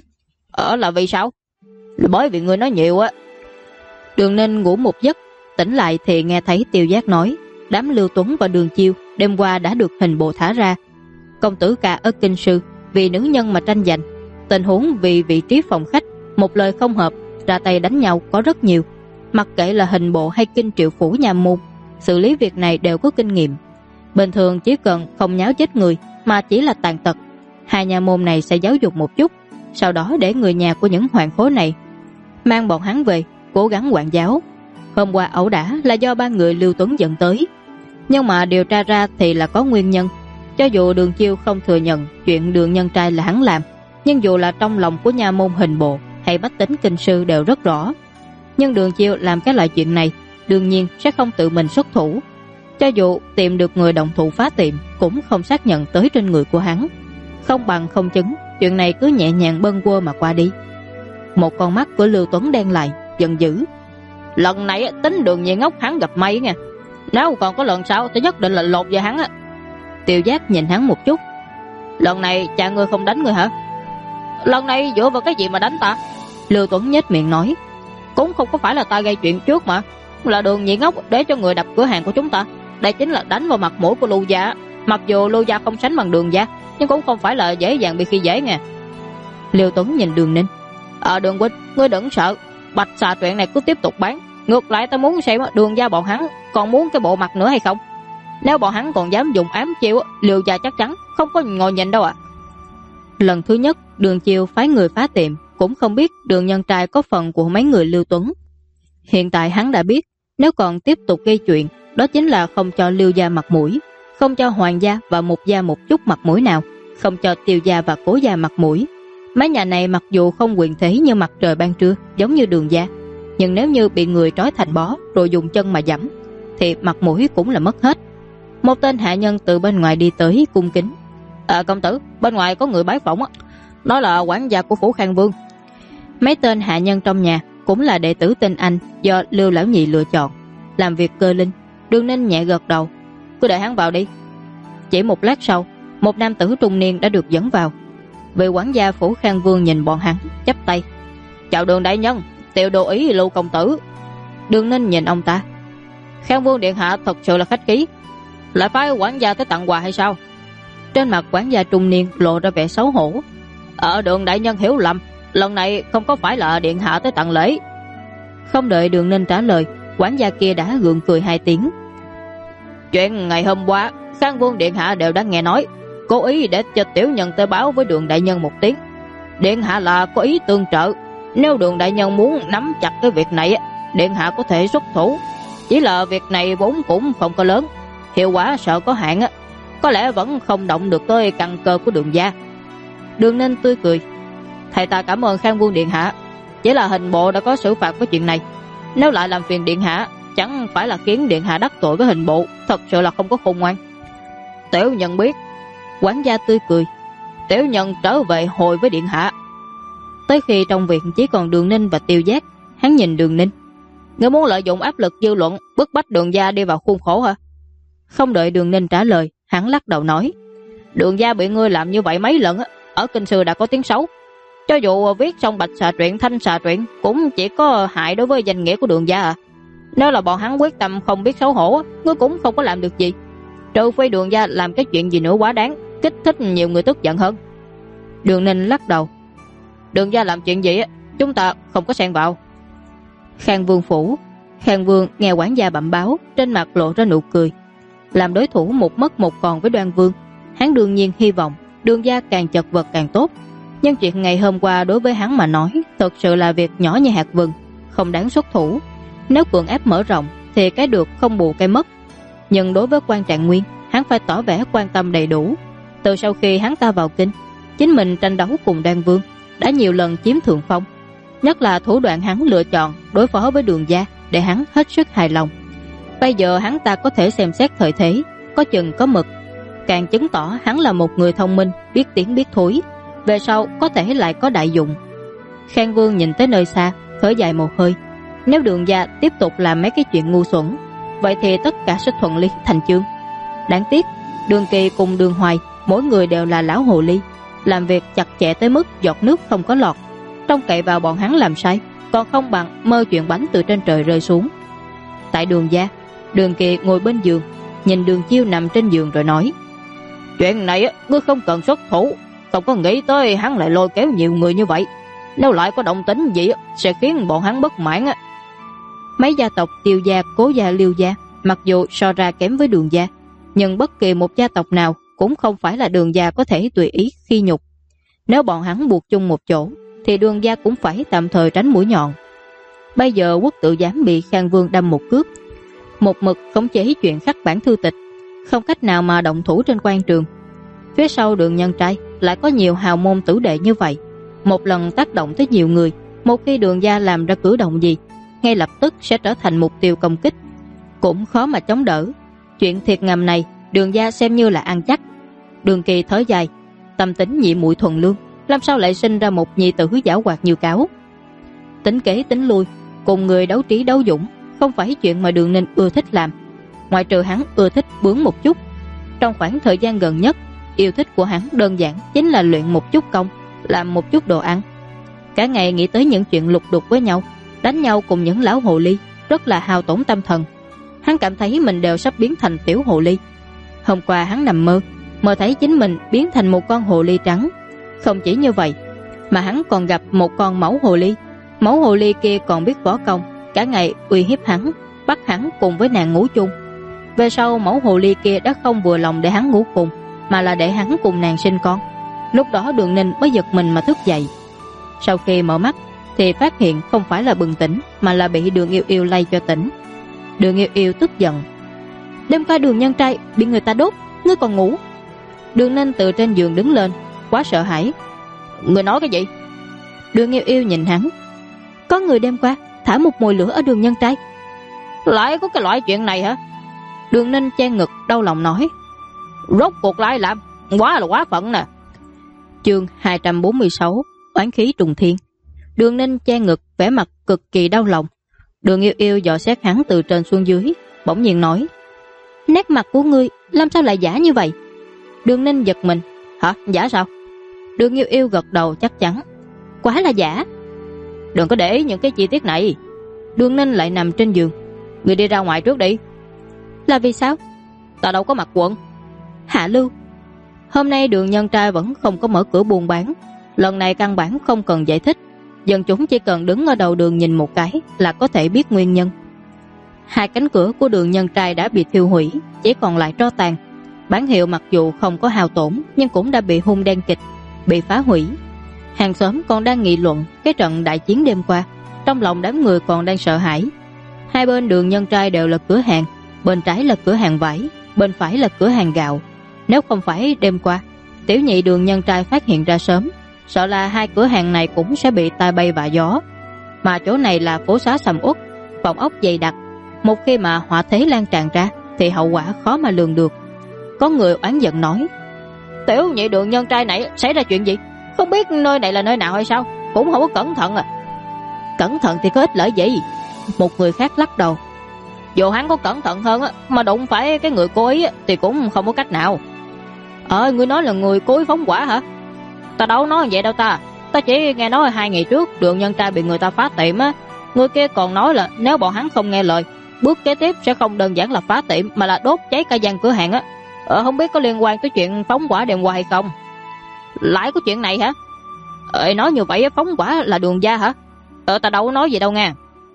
Là vì sao? Là bởi vì ngươi nói nhiều á. Đường Ninh ngủ một giấc, tỉnh lại thì nghe thấy Tiêu Giác nói đám Lưu Tuấn và Đường Chiêu đêm qua đã được hình bộ thả ra. Công tử ca ở kinh sư vì nữ nhân mà tranh giành, tình huống vì vị trí phòng khách một lời không hợp ra tay đánh nhau có rất nhiều. Mặc kệ là hình bộ hay kinh triệu phủ nhà môn, xử lý việc này đều có kinh nghiệm. Bình thường chỉ cần không nháo chết người mà chỉ là tàn tật, hai nhà môn này sẽ giáo dục một chút, sau đó để người nhà của những hoàng khố này mang bọn hắn về cố gắng quản giáo. Hôm qua ẩu đả là do ba người Lưu Tuấn dẫn tới, nhưng mà điều tra ra thì là có nguyên nhân. Cho dù Đường Chiêu không thừa nhận chuyện Đường Nhân Trai là hắn làm, nhưng dù là trong lòng của nha môn hình bộ hay bách tính kinh sư đều rất rõ. Nhưng Đường Chiêu làm cái loại chuyện này đương nhiên sẽ không tự mình xuất thủ. Cho dù tìm được người động thủ phá tiệm cũng không xác nhận tới trên người của hắn. Không bằng không chứng, chuyện này cứ nhẹ nhàng bâng quơ mà qua đi. Một con mắt của Lưu Tuấn đen lại, giận dữ. Lần này tính Đường Nhị Ngốc hắn gặp may nha. Nếu còn có lần sau thì nhất định là lột về hắn á. Tiêu Giác nhìn hắn một chút. Lần này cha ngươi không đánh ngươi hả? Lần này dựa vào cái gì mà đánh ta? Lưu Tuấn nhếch miệng nói. Cũng không có phải là ta gây chuyện trước mà, là Đường Nhị Ngốc để cho người đập cửa hàng của chúng ta. Đây chính là đánh vào mặt mũi của Lưu gia. Mặc dù Lưu gia không sánh bằng Đường gia, nhưng cũng không phải là dễ dàng bị khi dễ nha. Lưu Tuấn nhìn Đường Ninh. Đường huynh, ngươi đừng sợ, Bạch Xà Truyện này cứ tiếp tục bán. Ngược lại ta muốn xem Đường gia bọn hắn còn muốn cái bộ mặt nữa hay không. Nếu bọn hắn còn dám dùng ám chiêu, Lưu gia chắc chắn không có ngồi nhìn đâu ạ. Lần thứ nhất Đường Chiêu phái người phá tiệm cũng không biết Đường Nhân Trai có phần của mấy người Lưu Tuấn. Hiện tại hắn đã biết, nếu còn tiếp tục gây chuyện, đó chính là không cho Lưu gia mặt mũi, không cho Hoàng gia và Mục gia một chút mặt mũi nào, không cho Tiêu gia và Cố gia mặt mũi. Mấy nhà này mặc dù không quyền thế như mặt trời ban trưa giống như Đường gia, nhưng nếu như bị người trói thành bó rồi dùng chân mà giẫm thì mặt mũi cũng là mất hết. Một tên hạ nhân từ bên ngoài đi tới cung kính. Công tử, bên ngoài có người bái phỏng á, nói là quản gia của phủ Khang Vương. Mấy tên hạ nhân trong nhà cũng là đệ tử tên Anh do Lưu lão nhị lựa chọn, làm việc cơ linh. Đường Ninh nhẹ gật đầu. Cứ để hắn vào đi. Chỉ một lát sau, một nam tử trung niên đã được dẫn vào. Vị quản gia phủ Khang Vương nhìn bọn hắn, chắp tay. Chào Đường đại nhân, tiểu đồ ý Lưu công tử. Đường Ninh nhìn ông ta. Khang Vương điện hạ thật sự là khách khí, lại phái quản gia tới tặng quà hay sao? Trên mặt quản gia trung niên lộ ra vẻ xấu hổ. Đường đại nhân hiểu lầm, lần này không có phải là điện hạ tới tặng lễ. Không đợi Đường Ninh trả lời, quản gia kia đã gượng cười hai tiếng. Chuyện ngày hôm qua Khang Vương điện hạ đều đã nghe nói, cố ý để cho tiểu nhân tới báo với Đường đại nhân một tiếng. Điện hạ là có ý tương trợ, nếu Đường đại nhân muốn nắm chặt cái việc này, điện hạ có thể xuất thủ. Chỉ là việc này vốn cũng không có lớn, hiệu quả sợ có hạn, có lẽ vẫn không động được tới căn cơ của Đường gia. Đường Ninh tươi cười. Thầy ta cảm ơn Khang Vương điện hạ, chỉ là hình bộ đã có xử phạt với chuyện này, nếu lại làm phiền điện hạ chẳng phải là khiến điện hạ đắc tội với hình bộ, thật sự là không có khôn ngoan. Tiểu nhân biết. Quản gia tươi cười. Tiểu nhân trở về hồi với điện hạ. Tới khi trong viện chỉ còn Đường Ninh và Tiêu Giác, hắn nhìn Đường Ninh. Ngươi muốn lợi dụng áp lực dư luận bức bách Đường gia đi vào khuôn khổ hả? Không đợi Đường Ninh trả lời, hắn lắc đầu nói. Đường gia bị ngươi làm như vậy mấy lần, ở kinh sư đã có tiếng xấu. Cho dù viết xong Bạch Xà Truyện, Thanh Xà Truyện cũng chỉ có hại đối với danh nghĩa của Đường gia à. Nếu là bọn hắn quyết tâm không biết xấu hổ, ngươi cũng không có làm được gì, trừ phi Đường gia làm cái chuyện gì nữa quá đáng, kích thích nhiều người tức giận hơn. Đường Ninh lắc đầu. Đường gia làm chuyện gì chúng ta không có xen vào. Khang Vương phủ. Khang Vương nghe quản gia bẩm báo, trên mặt lộ ra nụ cười. Làm đối thủ một mất một còn với Đoan Vương, hắn đương nhiên hy vọng Đường gia càng chật vật càng tốt. Nhưng chuyện ngày hôm qua đối với hắn mà nói thực sự là việc nhỏ như hạt vừng, không đáng xuất thủ. Nếu cưỡng ép mở rộng thì cái được không bù cái mất. Nhưng đối với Quan Trạng Nguyên, hắn phải tỏ vẻ quan tâm đầy đủ. Từ sau khi hắn ta vào kinh, chính mình tranh đấu cùng Đan Vương, đã nhiều lần chiếm thượng phong. Nhất là thủ đoạn hắn lựa chọn đối phó với Đường gia để hắn hết sức hài lòng. Bây giờ hắn ta có thể xem xét thời thế, có chừng có mực, càng chứng tỏ hắn là một người thông minh, biết tiến biết thối, về sau có thể lại có đại dụng. Khang Vương nhìn tới nơi xa, thở dài một hơi. Nếu Đường gia tiếp tục làm mấy cái chuyện ngu xuẩn, vậy thì tất cả sẽ thuận lý thành chương. Đáng tiếc, Đường Kỳ cùng Đường Hoài, mỗi người đều là lão hồ ly, làm việc chặt chẽ tới mức giọt nước không có lọt. Trông cậy vào bọn hắn làm sai, còn không bằng mơ chuyện bánh từ trên trời rơi xuống. Tại Đường gia, Đường Kỳ ngồi bên giường, nhìn Đường Chiêu nằm trên giường rồi nói: chuyện này ngươi không cần xuất thủ, không có nghĩ tới hắn lại lôi kéo nhiều người như vậy. Nếu lại có động tĩnh gì sẽ khiến bọn hắn bất mãn. Mấy gia tộc Tiêu gia, Cố gia, Liêu gia mặc dù so ra kém với Đường gia, nhưng bất kỳ một gia tộc nào cũng không phải là Đường gia có thể tùy ý khi nhục. Nếu bọn hắn buộc chung một chỗ thì Đường gia cũng phải tạm thời tránh mũi nhọn. Bây giờ Quốc Tự Giám bị Khang Vương đâm một cước, một mực khống chế chuyện khắc bản thư tịch, không cách nào mà động thủ trên quan trường. Phía sau Đường Nhân Trai lại có nhiều hào môn tử đệ như vậy, một lần tác động tới nhiều người, một khi Đường gia làm ra cử động gì, ngay lập tức sẽ trở thành mục tiêu công kích, cũng khó mà chống đỡ. Chuyện thiệt ngầm này Đường gia xem như là ăn chắc. Đường Kỳ thở dài, tâm tính nhị muội thuần lương, làm sao lại sinh ra một nhi tử giảo hoạt như cáo. Tính kế tính lui, cùng người đấu trí đấu dũng, không phải chuyện mà Đường Ninh ưa thích làm. Ngoại trừ hắn ưa thích bướng một chút, trong khoảng thời gian gần nhất, yêu thích của hắn đơn giản chính là luyện một chút công, làm một chút đồ ăn. Cả ngày nghĩ tới những chuyện lục đục với nhau, đánh nhau cùng những lão hồ ly, rất là hao tổn tâm thần. Hắn cảm thấy mình đều sắp biến thành tiểu hồ ly. Hôm qua hắn nằm mơ thấy chính mình biến thành một con hồ ly trắng. Không chỉ như vậy, mà hắn còn gặp một con mẫu hồ ly. Mẫu hồ ly kia còn biết võ công, cả ngày uy hiếp hắn, bắt hắn cùng với nàng ngủ chung. Về sau mẫu hồ ly kia đã không vừa lòng để hắn ngủ cùng, mà là để hắn cùng nàng sinh con. Lúc đó Đường Ninh mới giật mình mà thức dậy. Sau khi mở mắt thì phát hiện không phải là bừng tỉnh, mà là bị Đường Yêu Yêu lay cho tỉnh. Đường Yêu Yêu tức giận: đêm qua Đường Nhân Trai bị người ta đốt, ngươi còn ngủ? Đường Ninh từ trên giường đứng lên, quá sợ hãi: ngươi nói cái gì? Đường Yêu Yêu nhìn hắn: có người đêm qua thả một mồi lửa ở Đường Nhân Trai. Lại có cái loại chuyện này hả? Đường Ninh che ngực đau lòng nói: rốt cuộc lại làm, quá là quá phận nè. Chương 246 oán khí trùng thiên. Đường Ninh che ngực, vẻ mặt cực kỳ đau lòng. Đường Yêu Yêu dò xét hắn từ trên xuống dưới, bỗng nhiên nói: nét mặt của ngươi làm sao lại giả như vậy? Đường Ninh giật mình: hả, giả sao? Đường Yêu Yêu gật đầu chắc chắn: quá là giả. Đừng có để ý những cái chi tiết này. Đường Ninh lại nằm trên giường: ngươi đi ra ngoài trước đi. Là vì sao? Ta đâu có mặc quần. Hạ Lưu, hôm nay Đường Nhân Trai vẫn không có mở cửa buôn bán. Lần này căn bản không cần giải thích, dân chúng chỉ cần đứng ở đầu đường nhìn một cái là có thể biết nguyên nhân. Hai cánh cửa của Đường Nhân Trai đã bị thiêu hủy, chỉ còn lại tro tàn. Bản hiệu mặc dù không có hao tổn, nhưng cũng đã bị hung đen kịch, bị phá hủy. Hàng xóm còn đang nghị luận cái trận đại chiến đêm qua, trong lòng đám người còn đang sợ hãi. Hai bên Đường Nhân Trai đều là cửa hàng, bên trái là cửa hàng vải, bên phải là cửa hàng gạo. Nếu không phải đêm qua tiểu nhị Đường Nhân Trai phát hiện ra sớm, sợ là hai cửa hàng này cũng sẽ bị tai bay vạ gió. Mà chỗ này là phố xá sầm uất, phòng ốc dày đặc, một khi mà họa thế lan tràn ra thì hậu quả khó mà lường được. Có người oán giận nói: tiểu nhị Đường Nhân Trai này xảy ra chuyện gì? Không biết nơi này là nơi nào hay sao? Cũng không có cẩn thận à? Cẩn thận thì có ích lợi gì? Một người khác lắc đầu: dù hắn có cẩn thận hơn mà đụng phải cái người cố ý thì cũng không có cách nào. Ngươi nói là người cố ý phóng hỏa hả? Ta đâu nói vậy đâu ta. Ta chỉ nghe nói 2 ngày trước Đường Nhân Trai bị người ta phá tiệm á. Người kia còn nói là nếu bọn hắn không nghe lời, bước kế tiếp sẽ không đơn giản là phá tiệm mà là đốt cháy cả gian cửa hàng á. Không biết có liên quan tới chuyện phóng hỏa đêm qua hay không? Lại có chuyện này hả? Nói như vậy phóng hỏa là Đường gia hả? Ta đâu có nói gì đâu nha.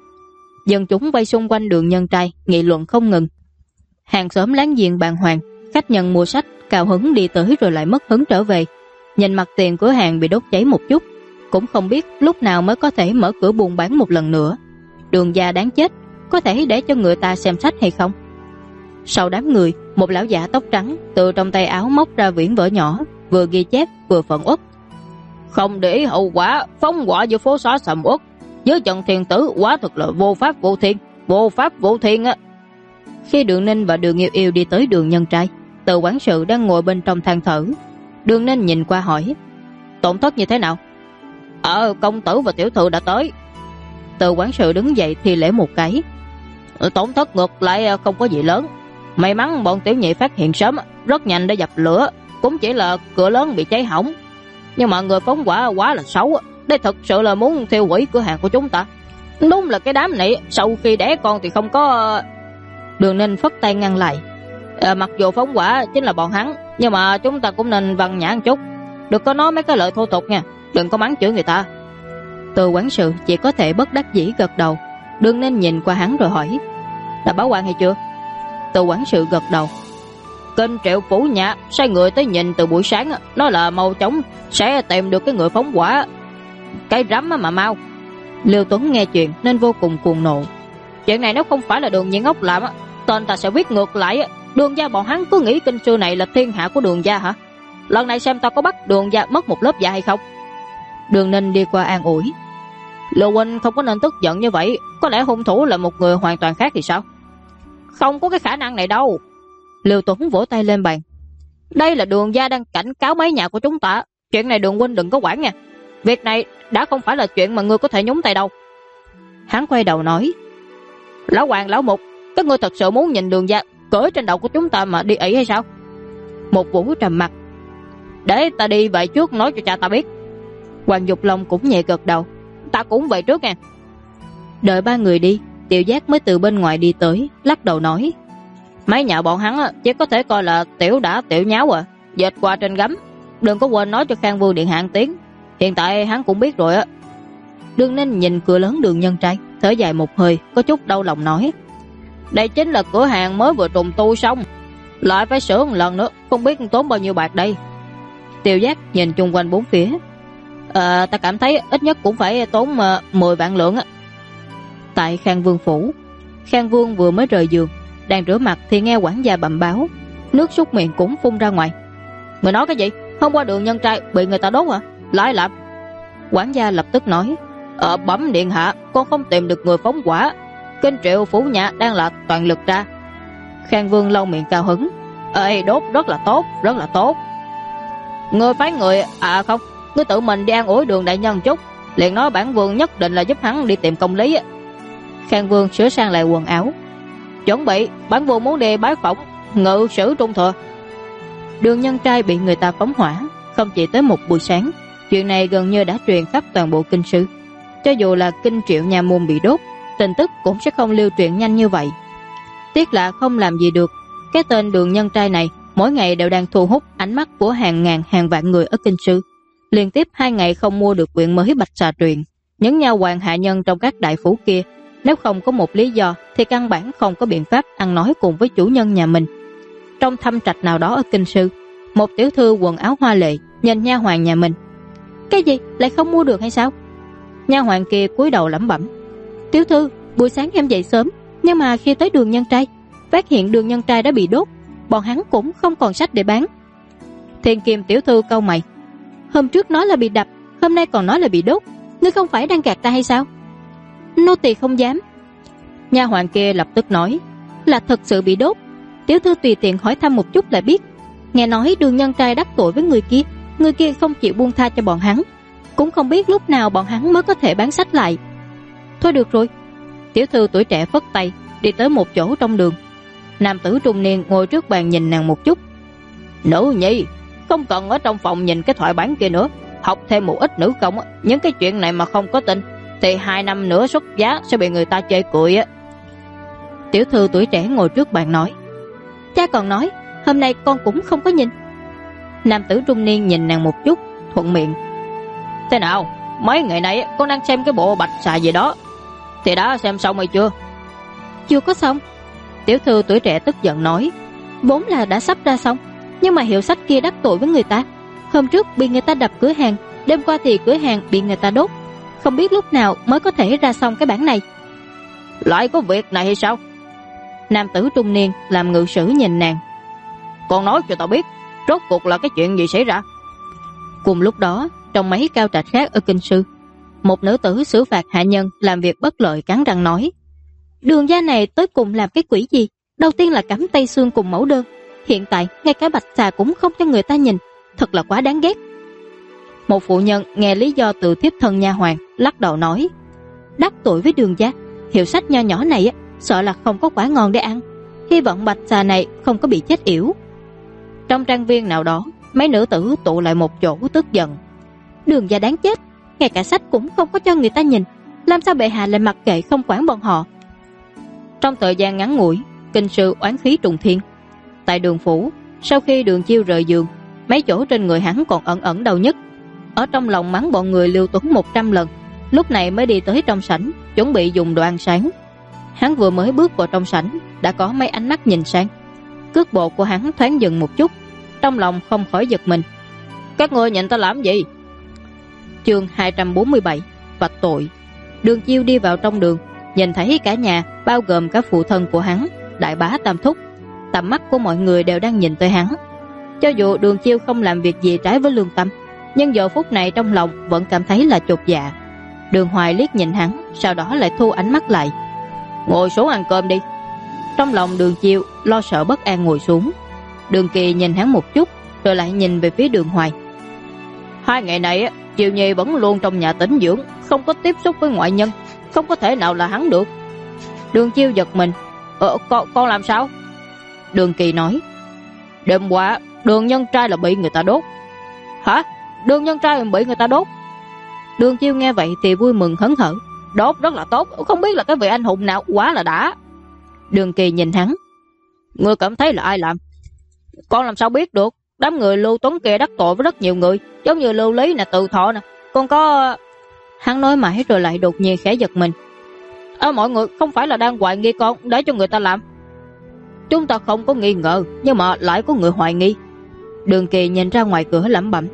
Dân chúng vây xung quanh Đường Nhân Trai nghị luận không ngừng. Hàng xóm láng giềng bàng hoàng, khách nhân mua sách cao hứng đi tới rồi lại mất hứng trở về. nhìn mặt tiền cửa hàng bị đốt cháy một chút, cũng không biết lúc nào mới có thể mở cửa buôn bán một lần nữa. Đường gia đáng chết, có thể để cho người ta xem sách hay không? Sau đám người, một lão giả tóc trắng từ trong tay áo móc ra quyển vở nhỏ, vừa ghi chép vừa phẫn uất. Không để ý hậu quả, phóng hỏa giữa phố xá sầm uất, dưới trận thiên tử quá thực là vô pháp vô thiên á. Khi Đường Ninh và Đường Yêu Yêu đi tới Đường Nhân Trai, Từ quản sự đang ngồi bên trong than thở. Đường Ninh nhìn qua hỏi, tổn thất như thế nào? Công tử và tiểu thư đã tới. Từ quản sự đứng dậy thì lễ một cái. Tổn thất ngược lại không có gì lớn, may mắn bọn tiểu nhị phát hiện sớm, rất nhanh để dập lửa, cũng chỉ là cửa lớn bị cháy hỏng. Nhưng mà người phóng hỏa quá là xấu, đây thật sự là muốn thiêu hủy cửa hàng của chúng ta. Đúng là cái đám này sau khi đẻ con thì không có... Đường Ninh phất tay ngăn lại. Mặc dù phóng hỏa chính là bọn hắn, nhưng mà chúng ta cũng nên văn nhã một chút, đừng có nói mấy cái lời thô tục nha, đừng có mắng chửi người ta. Từ quản sự chỉ có thể bất đắc dĩ gật đầu. Đường Ninh nhìn qua hắn rồi hỏi, đã báo quan hay chưa? Từ quản sự gật đầu. Kênh Triệu Phủ Nhã sai người tới nhìn từ buổi sáng, nói là mau chóng sẽ tìm được cái người phóng hỏa. Cái rắm mà mau. Lưu Tuấn nghe chuyện nên vô cùng cuồng nộ. Chuyện này nếu không phải là Đường Nhị Ngốc làm, tên ta sẽ viết ngược lại. Đường gia bọn hắn cứ nghĩ kinh sư này là thiên hạ của Đường gia hả? Lần này xem ta có bắt Đường gia mất một lớp da hay không. Đường Ninh đi qua an ủi, Lưu huynh không có nên tức giận như vậy, có lẽ hung thủ là một người hoàn toàn khác thì sao? Không có cái khả năng này đâu. Lưu Tuấn vỗ tay lên bàn. Đây là Đường gia đang cảnh cáo mấy nhà của chúng ta, chuyện này Đường huynh đừng có quản nha. Việc này đã không phải là chuyện mà ngươi có thể nhúng tay đâu. Hắn quay đầu nói, Lão Hoàng, Lão Mục, các ngươi thật sự muốn nhìn Đường gia cưỡi trên đầu của chúng ta mà đi ỷ hay sao? Một Vũ trầm mặt. Để ta đi vậy trước nói cho cha ta biết. Hoàng Dục Long cũng nhẹ gật đầu. Ta cũng vậy trước nha. Đợi ba người đi, Tiểu Giác mới từ bên ngoài đi tới, lắc đầu nói, mấy nhà bọn hắn chỉ có thể coi là tiểu đã tiểu nháo dệt qua trên gấm. Đừng có quên nói cho Khang Vương điện hạ tiếng, hiện tại hắn cũng biết rồi á. Đường Ninh nhìn cửa lớn Đường Nhân Trai, thở dài một hơi, có chút đau lòng nói, đây chính là cửa hàng mới vừa trùng tu xong, lại phải sửa một lần nữa, không biết tốn bao nhiêu bạc đây. Tiểu Giác nhìn chung quanh bốn phía. Ta cảm thấy ít nhất cũng phải tốn 10 vạn lượng á. Tại Khang Vương phủ, Khang Vương vừa mới rời giường, đang rửa mặt thì nghe quản gia bẩm báo, nước súc miệng cũng phun ra ngoài. Người nói cái gì? Hôm qua Đường Nhân Trai bị người ta đốt hả? Lại làm. Quản gia lập tức nói, bẩm điện hạ, con không tìm được người phóng hỏa, Kinh Triệu Phủ Nhã đang là toàn lực ra. Khang Vương lau miệng cao hứng, đốt rất là tốt, rất là tốt. Người phái người không, ngươi tự mình đi an ủi Đường đại nhân chút, liền nói bản vương nhất định là giúp hắn đi tìm công lý. Khang Vương sửa sang lại quần áo, chuẩn bị, bản vương muốn đi bái phỏng ngự sử Trung Thừa. Đường Nhân Trai bị người ta phóng hỏa không chỉ tới một buổi sáng, chuyện này gần như đã truyền khắp toàn bộ kinh sư. Cho dù là Kinh Triệu nhà môn bị đốt, tin tức cũng sẽ không lưu truyền nhanh như vậy. Tiếc là không làm gì được, cái tên Đường Nhân Trai này mỗi ngày đều đang thu hút ánh mắt của hàng ngàn hàng vạn người ở kinh sư. Liên tiếp 2 ngày không mua được quyển mới Bạch Xà Truyền, những nha hoàn hạ nhân trong các đại phủ kia nếu không có một lý do thì căn bản không có biện pháp ăn nói cùng với chủ nhân nhà mình. Trong thâm trạch nào đó ở kinh sư, một tiểu thư quần áo hoa lệ nhìn nha hoàn nhà mình. Cái gì, lại không mua được hay sao? Nha hoàn kia cúi đầu lẩm bẩm, tiểu thư, buổi sáng em dậy sớm, nhưng mà khi tới Đường Nhân Trai, phát hiện Đường Nhân Trai đã bị đốt, bọn hắn cũng không còn sách để bán. Thiên Kim tiểu thư cau mày, hôm trước nói là bị đập, hôm nay còn nói là bị đốt, ngươi không phải đang gạt ta hay sao? Nô tỳ không dám. Nha hoàn kia lập tức nói, là thật sự bị đốt. Tiểu thư tùy tiện hỏi thăm một chút là biết. Nghe nói Đường Nhân Trai đắc tội với người kia không chịu buông tha cho bọn hắn, cũng không biết lúc nào bọn hắn mới có thể bán sách lại. Thôi được rồi. Tiểu thư tuổi trẻ phất tay, đi tới một chỗ trong đường. Nam tử trung niên ngồi trước bàn nhìn nàng một chút. Nữ nhi, không cần ở trong phòng nhìn cái thoại bản kia nữa, học thêm một ít nữ công. Những cái chuyện này mà không có tin thì 2 năm nữa xuất giá sẽ bị người ta chê cười á. Tiểu thư tuổi trẻ ngồi trước bàn nói, cha còn nói hôm nay con cũng không có nhìn. Nam tử trung niên nhìn nàng một chút, thuận miệng, thế nào, mấy ngày nay con đang xem cái bộ Bạch Xà gì đó, thì đã xem xong hay chưa? Chưa có xong. Tiểu thư tuổi trẻ tức giận nói, vốn là đã sắp ra xong, nhưng mà hiệu sách kia đắc tội với người ta, Hôm trước bị người ta đập cửa hàng, đêm qua thì cửa hàng bị người ta đốt. Không biết lúc nào mới có thể ra xong cái bản này. Lại có việc này hay sao? Nam tử trung niên làm ngự sử nhìn nàng. Con nói cho tao biết, rốt cuộc là cái chuyện gì xảy ra? Cùng lúc đó, trong mấy cao trạch khác ở kinh sư, một nữ tử xử phạt hạ nhân làm việc bất lợi cắn răng nói: Đường gia này tới cùng làm cái quỷ gì? Đầu tiên là cắm tay xương cùng mẫu đơn, hiện tại ngay cả bạch xà cũng không cho người ta nhìn, thật là quá đáng ghét. Một phụ nhân nghe lý do từ thiếp thân nha hoàn, lắc đầu nói: Đắc tội với Đường gia, hiệu sách nho nhỏ này sợ là không có quả ngon để ăn. Hy vọng bạch xà này không có bị chết yểu. Trong trang viên nào đó, mấy nữ tử tụ lại một chỗ tức giận: Đường gia đáng chết, ngay cả sách cũng không có cho người ta nhìn, làm sao bệ hạ lại mặc kệ không quản bọn họ? Trong thời gian ngắn ngủi, kinh sư oán khí trùng thiên. Tại Đường phủ, sau khi Đường Chiêu rời giường, mấy chỗ trên người hắn còn ẩn ẩn đau nhức. Ở trong lòng mắng bọn người Lưu Tuấn 100 lần, lúc này mới đi tới trong sảnh chuẩn bị dùng đồ ăn sáng. Hắn vừa mới bước vào trong sảnh, đã có mấy ánh mắt nhìn sang. Cước bộ của hắn thoáng dừng một chút, trong lòng không khỏi giật mình. Các ngươi nhìn ta làm gì? Chương 247 vạch tội. Đường Chiêu đi vào trong đường, nhìn thấy cả nhà, bao gồm cả phụ thân của hắn, đại bá tam thúc. Tầm mắt của mọi người đều đang nhìn tới hắn. Cho dù Đường Chiêu không làm việc gì trái với lương tâm, nhưng giờ phút này trong lòng vẫn cảm thấy là chột dạ. Đường Hoài liếc nhìn hắn, sau đó lại thu ánh mắt lại. Ngồi xuống ăn cơm đi. Trong lòng Đường Chiêu lo sợ bất an ngồi xuống. Đường Kỳ nhìn hắn một chút, rồi lại nhìn về phía Đường Hoài. 2 ngày này Chiêu Nhi vẫn luôn trong nhà tĩnh dưỡng, không có tiếp xúc với ngoại nhân, không có thể nào là hắn được. Đường Chiêu giật mình. Con làm sao? Đường Kỳ nói: Đêm qua Đường nhân trai là bị người ta đốt. Hả? Đường nhân trai bị người ta đốt? Đường Chiêu nghe vậy thì vui mừng hớn hở. Đốt rất là tốt, không biết là cái vị anh hùng nào, quá là đã. Đường Kỳ nhìn hắn. Ngươi cảm thấy là ai làm? Con làm sao biết được? Đám người Lưu Tuấn kia đắc tội với rất nhiều người, giống như Lưu Lý nè, Từ Thọ nè. Con có... Hắn nói mãi rồi lại đột nhiên khẽ giật mình. Mọi người không phải là đang hoài nghi con để cho người ta làm? Chúng ta không có nghi ngờ, nhưng mà lại có người hoài nghi. Đường Kỳ nhìn ra ngoài cửa lẩm bẩm.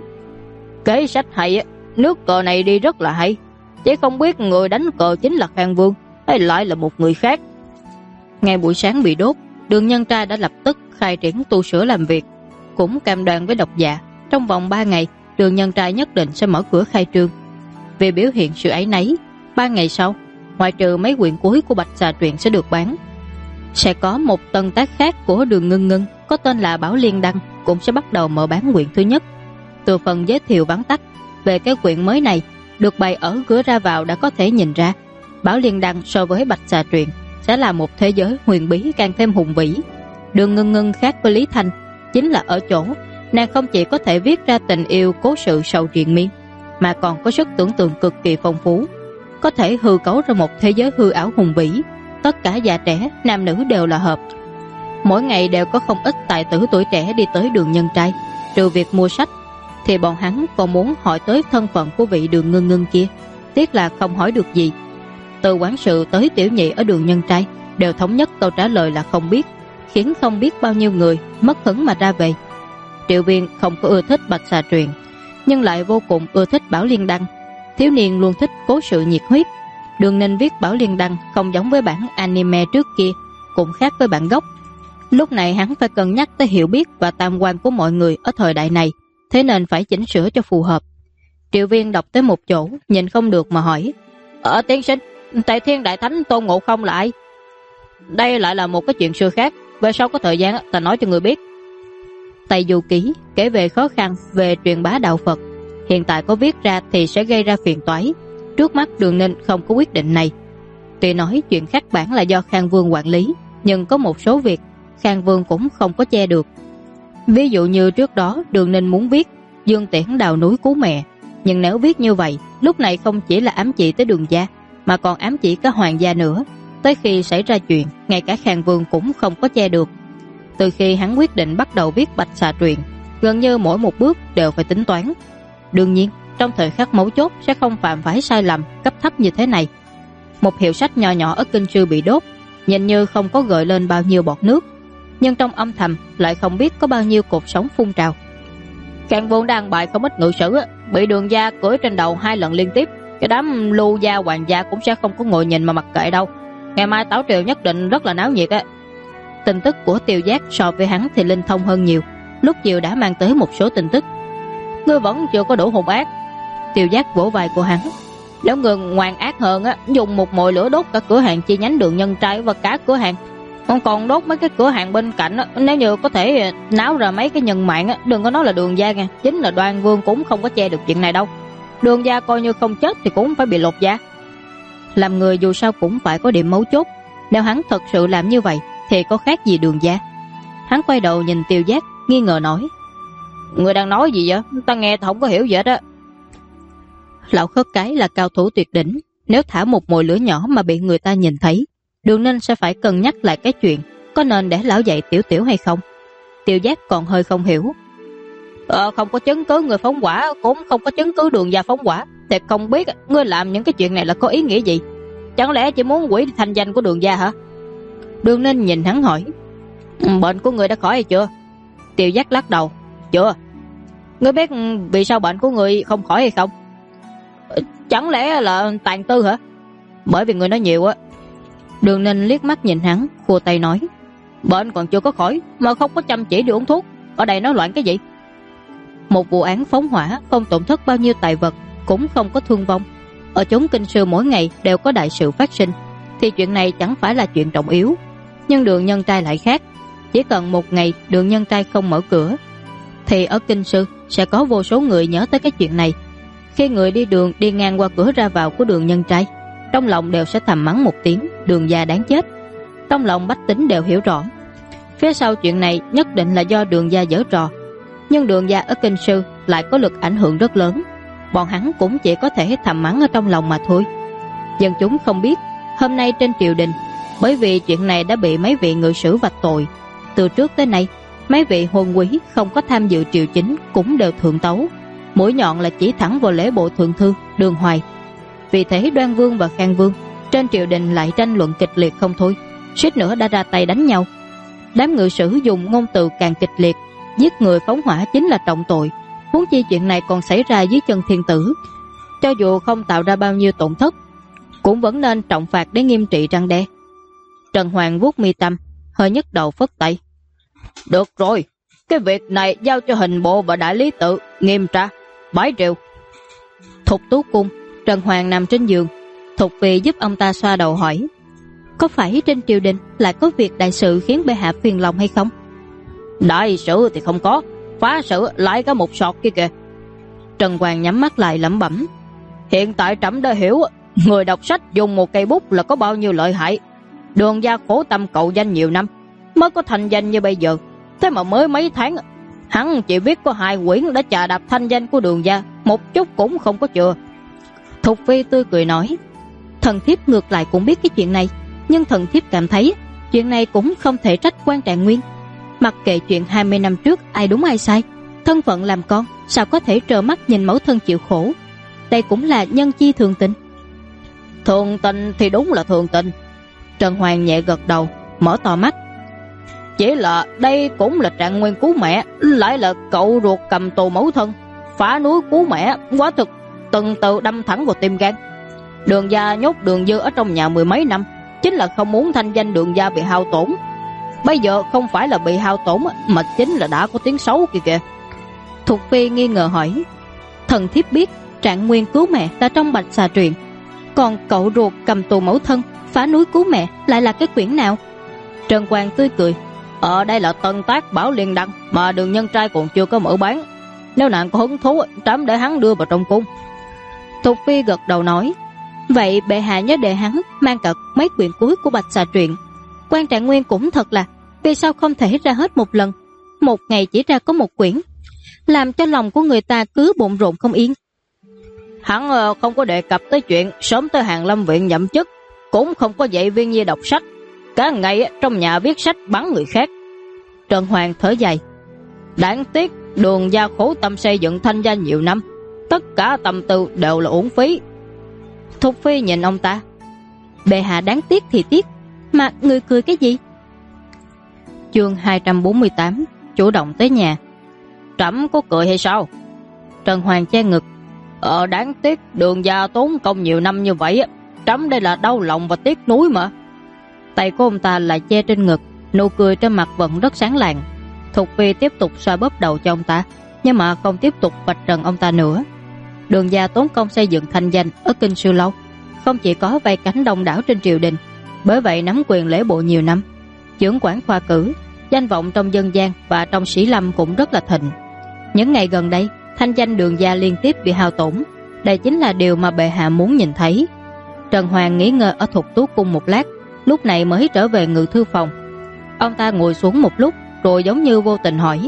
Kế sách hay, nước cờ này đi rất là hay. Chỉ không biết người đánh cờ chính là Khang Vương hay lại là một người khác. Ngày buổi sáng bị đốt, Đường nhân trai đã lập tức khai triển tu sửa làm việc, cũng cam đoan với độc giả trong vòng 3 ngày Đường nhân trai nhất định sẽ mở cửa khai trương. Vì biểu hiện sự áy náy, 3 ngày sau, ngoại trừ mấy quyển cuối của Bạch Xà truyện sẽ được bán, sẽ có một tân tác khác của Đường Ngưng Ngưng có tên là Bảo Liên Đăng cũng sẽ bắt đầu mở bán quyển thứ nhất. Từ phần giới thiệu vắn tắt về cái quyển mới này được bày ở cửa ra vào đã có thể nhìn ra, Bảo Liên Đăng so với Bạch Xà truyện sẽ là một thế giới huyền bí càng thêm hùng vĩ. Đường Ngưng Ngưng khác với Lý Thanh chính là ở chỗ nàng không chỉ có thể viết ra tình yêu cố sự sầu triền miên, mà còn có sức tưởng tượng cực kỳ phong phú, có thể hư cấu ra một thế giới hư ảo hùng vĩ. Tất cả già trẻ, nam nữ đều là hợp. Mỗi ngày đều có không ít tài tử tuổi trẻ đi tới Đường nhân trai. Trừ việc mua sách thì bọn hắn còn muốn hỏi tới thân phận của vị Đường Ngưng Ngưng kia. Tiếc là không hỏi được gì. Từ quản sự tới tiểu nhị ở Đường nhân trai đều thống nhất câu trả lời là không biết, khiến không biết bao nhiêu người mất hứng mà ra về. Triệu Viên không có ưa thích Bạch Xà truyện, nhưng lại vô cùng ưa thích Bảo Liên Đăng. Thiếu niên luôn thích cố sự nhiệt huyết. Đường Ninh viết Bảo Liên Đăng không giống với bản anime trước kia, cũng khác với bản gốc. Lúc này hắn phải cân nhắc tới hiểu biết và tam quan của mọi người ở thời đại này, thế nên phải chỉnh sửa cho phù hợp. Triệu Viên đọc tới một chỗ, nhìn không được mà hỏi: Tiên sinh, Tề Thiên Đại Thánh Tôn Ngộ Không là ai? Đây lại là một cái chuyện xưa khác, về sau có thời gian ta nói cho người biết. Tây Du Ký kể về khó khăn về truyền bá đạo Phật, hiện tại có viết ra thì sẽ gây ra phiền toái. Trước mắt Đường Ninh không có quyết định này. Tuy nói chuyện khắc bản là do Khang Vương quản lý, nhưng có một số việc Khang Vương cũng không có che được. Ví dụ như trước đó Đường Ninh muốn viết Dương Tiễn đào núi cứu mẹ, nhưng nếu viết như vậy, lúc này không chỉ là ám chỉ tới Đường gia, mà còn ám chỉ cả Hoàng gia nữa. Tới khi xảy ra chuyện, ngay cả Khang Vương cũng không có che được. Từ khi hắn quyết định bắt đầu viết Bạch Xà truyện, gần như mỗi một bước đều phải tính toán. Đương nhiên, trong thời khắc mấu chốt sẽ không phạm phải sai lầm cấp thấp như thế này. Một hiệu sách nhỏ nhỏ ở kinh sư bị đốt, nhìn như không có gợi lên bao nhiêu bọt nước, nhưng trong âm thầm lại không biết có bao nhiêu cột sóng phun trào. Khang Vương đang bài không ít ngự sử, bị Đường gia cưỡi trên đầu 2 lần liên tiếp. Cái đám Lưu gia hoàng gia cũng sẽ không có ngồi nhìn mà mặc kệ đâu. Ngày mai tảo triều nhất định rất là náo nhiệt á. Tin tức của Tiêu Giác so với hắn thì linh thông hơn nhiều. Lúc chiều đã mang tới một số tin tức. Ngươi vẫn chưa có đủ hung ác. Tiêu Giác vỗ vai của hắn. Nếu ngươi ngoan ác hơn á, dùng một mồi lửa đốt cả cửa hàng chi nhánh Đường Nhân Trai và cả cửa hàng, còn đốt mấy cái cửa hàng bên cạnh á. Nếu như có thể náo ra mấy cái nhân mạng á, đừng có nói là Đường gia nha, chính là Đoan Vương cũng không có che được chuyện này đâu. Đường gia coi như không chết thì cũng phải bị lột da. Làm người dù sao cũng phải có điểm mấu chốt. Nếu hắn thật sự làm như vậy thì có khác gì Đường gia? Hắn quay đầu nhìn Tiêu Giác, nghi ngờ nói: Người đang nói gì vậy? Ta nghe không có hiểu gì hết á. Lão Khất Cái là cao thủ tuyệt đỉnh, nếu thả một mồi lửa nhỏ mà bị người ta nhìn thấy, Đường Ninh sẽ phải cân nhắc lại cái chuyện có nên để lão dạy tiểu tiểu hay không. Tiêu Giác còn hơi không hiểu. Không có chứng cứ người phóng hỏa, cũng không có chứng cứ Đường gia phóng hỏa, thì không biết ngươi làm những cái chuyện này là có ý nghĩa gì? Chẳng lẽ chỉ muốn hủy thanh danh của Đường gia hả? Đường Ninh nhìn hắn hỏi: Bệnh của người đã khỏi hay chưa? Tiêu Giác lắc đầu: Chưa. Ngươi biết vì sao bệnh của người không khỏi hay không? Chẳng lẽ là tàn tư hả? Bởi vì người nói nhiều á. Đường Ninh liếc mắt nhìn hắn, khua tay nói: Bệnh còn chưa có khỏi mà không có chăm chỉ đi uống thuốc, ở đây nói loạn cái gì? Một vụ án phóng hỏa không tổn thất bao nhiêu tài vật, cũng không có thương vong. Ở chốn Kinh Sư mỗi ngày đều có đại sự phát sinh, thì chuyện này chẳng phải là chuyện trọng yếu. Nhưng Đường Nhân Trai lại khác. Chỉ cần một ngày Đường Nhân Trai không mở cửa, thì ở Kinh Sư sẽ có vô số người nhớ tới cái chuyện này. Khi người đi đường đi ngang qua cửa ra vào của Đường Nhân Trai, trong lòng đều sẽ thầm mắng một tiếng: Đường gia đáng chết. Trong lòng bách tính đều hiểu rõ, phía sau chuyện này nhất định là do Đường gia giở trò. Nhưng Đường gia ở Kinh Sư lại có lực ảnh hưởng rất lớn, bọn hắn cũng chỉ có thể thầm mắng ở trong lòng mà thôi. Dân chúng không biết, hôm nay trên triều đình, bởi vì chuyện này đã bị mấy vị ngự sử vạch tội. Từ trước tới nay, mấy vị huân quý không có tham dự triều chính cũng đều thượng tấu, mũi nhọn là chỉ thẳng vào lễ bộ thượng thư Đường Hoài. Vì thế Đoan Vương và Khang Vương trên triều đình lại tranh luận kịch liệt không thôi, suýt nữa đã ra tay đánh nhau. Đám ngự sử dùng ngôn từ càng kịch liệt, giết người phóng hỏa chính là trọng tội, huống chi chuyện này còn xảy ra dưới chân thiên tử. Cho dù không tạo ra bao nhiêu tổn thất, cũng vẫn nên trọng phạt để nghiêm trị răn đe. Trần Hoàng vuốt mi tâm, hơi nhức đầu phất tay: Được rồi, cái việc này giao cho hình bộ và đại lý tự nghiêm tra, bãi triều. Thục Tú Cung, Trần Hoàng nằm trên giường, Thục Phi giúp ông ta xoa đầu hỏi: Có phải trên triều đình lại có việc đại sự khiến bệ hạ phiền lòng hay không? Đại sự thì không có, phá sự lại có một sọt kia kìa. Trần Hoàng nhắm mắt lại lẩm bẩm: Hiện tại trẫm đã hiểu người đọc sách dùng một cây bút là có bao nhiêu lợi hại. Đường gia khổ tâm cậu danh nhiều năm mới có thành danh như bây giờ, thế mà mới mấy tháng hắn chỉ biết có 2 quyển đã chà đạp thanh danh của Đường gia, một chút cũng không có chừa. Thục Phi tươi cười nói: Thần thiếp ngược lại cũng biết cái chuyện này, nhưng thần thiếp cảm thấy chuyện này cũng không thể trách Quan Trạng Nguyên. Mặc kệ chuyện 20 năm trước ai đúng ai sai, thân phận làm con sao có thể trơ mắt nhìn mẫu thân chịu khổ. Đây cũng là nhân chi thường tình. Thường tình thì đúng là thường tình. Trần Hoàng nhẹ gật đầu, mở to mắt. Chỉ là đây cũng là Trạng Nguyên cứu mẹ, lại là cậu ruột cầm tù mẫu thân, phá núi cứu mẹ, quá thực từng từ đâm thẳng vào tim gan. Đường gia nhốt Đường Dư ở trong nhà 10 mấy năm, chính là không muốn thanh danh Đường gia bị hao tổn. Bây giờ không phải là bị hao tổn, mà chính là đã có tiếng xấu kìa kìa. Thục Phi nghi ngờ hỏi: Thần thiếp biết Trạng Nguyên cứu mẹ là trong Bạch Xà truyện, còn cậu ruột cầm tù mẫu thân, phá núi cứu mẹ lại là cái quyển nào? Trần Quang tươi cười: Ở đây là Tân Tác Bảo Liên Đăng, mà Đường Nhân Trai còn chưa có mở bán. Nếu nàng có hứng thú, trẫm để hắn đưa vào trong cung. Thục Phi gật đầu nói: Vậy bệ hạ nhớ để hắn mang cả mấy quyển cuối của Bạch Xà truyện. Quan Trạng Nguyên cũng thật là, vì sao không thể ra hết một lần, một ngày chỉ ra có một quyển, làm cho lòng của người ta cứ bộn rộn không yên. Hắn không có đề cập tới chuyện sớm tới Hàn Lâm Viện nhậm chức, cũng không có dạy Viên Nhi đọc sách, cả ngày trong nhà viết sách bắn người khác. Trần Hoàng thở dài: Đáng tiếc Đường gia khổ tâm xây dựng thanh danh nhiều năm, tất cả tâm tư đều là uổng phí. Thục Phi nhìn ông ta: Bệ hạ đáng tiếc thì tiếc, mà người cười cái gì? Chương 248: Chủ động tới nhà. Trẫm có cười hay sao? Trần Hoàng che ngực. Đáng tiếc Đường gia tốn công nhiều năm như vậy, trẫm đây là đau lòng và tiếc nuối mà. Tay của ông ta lại che trên ngực, nụ cười trên mặt vẫn rất sáng lạng. Thục Phi tiếp tục xoa bóp đầu cho ông ta, nhưng mà không tiếp tục vạch trần ông ta nữa. Đường gia tốn công xây dựng thanh danh ở Kinh Sư lâu, không chỉ có vây cánh đông đảo trên triều đình, bởi vậy nắm quyền lễ bộ nhiều năm, chưởng quản khoa cử, danh vọng trong dân gian và trong sĩ lâm cũng rất là thịnh. Những ngày gần đây, thanh danh Đường gia liên tiếp bị hao tổn, đây chính là điều mà bệ hạ muốn nhìn thấy. Trần Hoàng nghỉ ngơi ở Thục Tú cung một lát, lúc này mới trở về ngự thư phòng. Ông ta ngồi xuống một lúc, rồi giống như vô tình hỏi: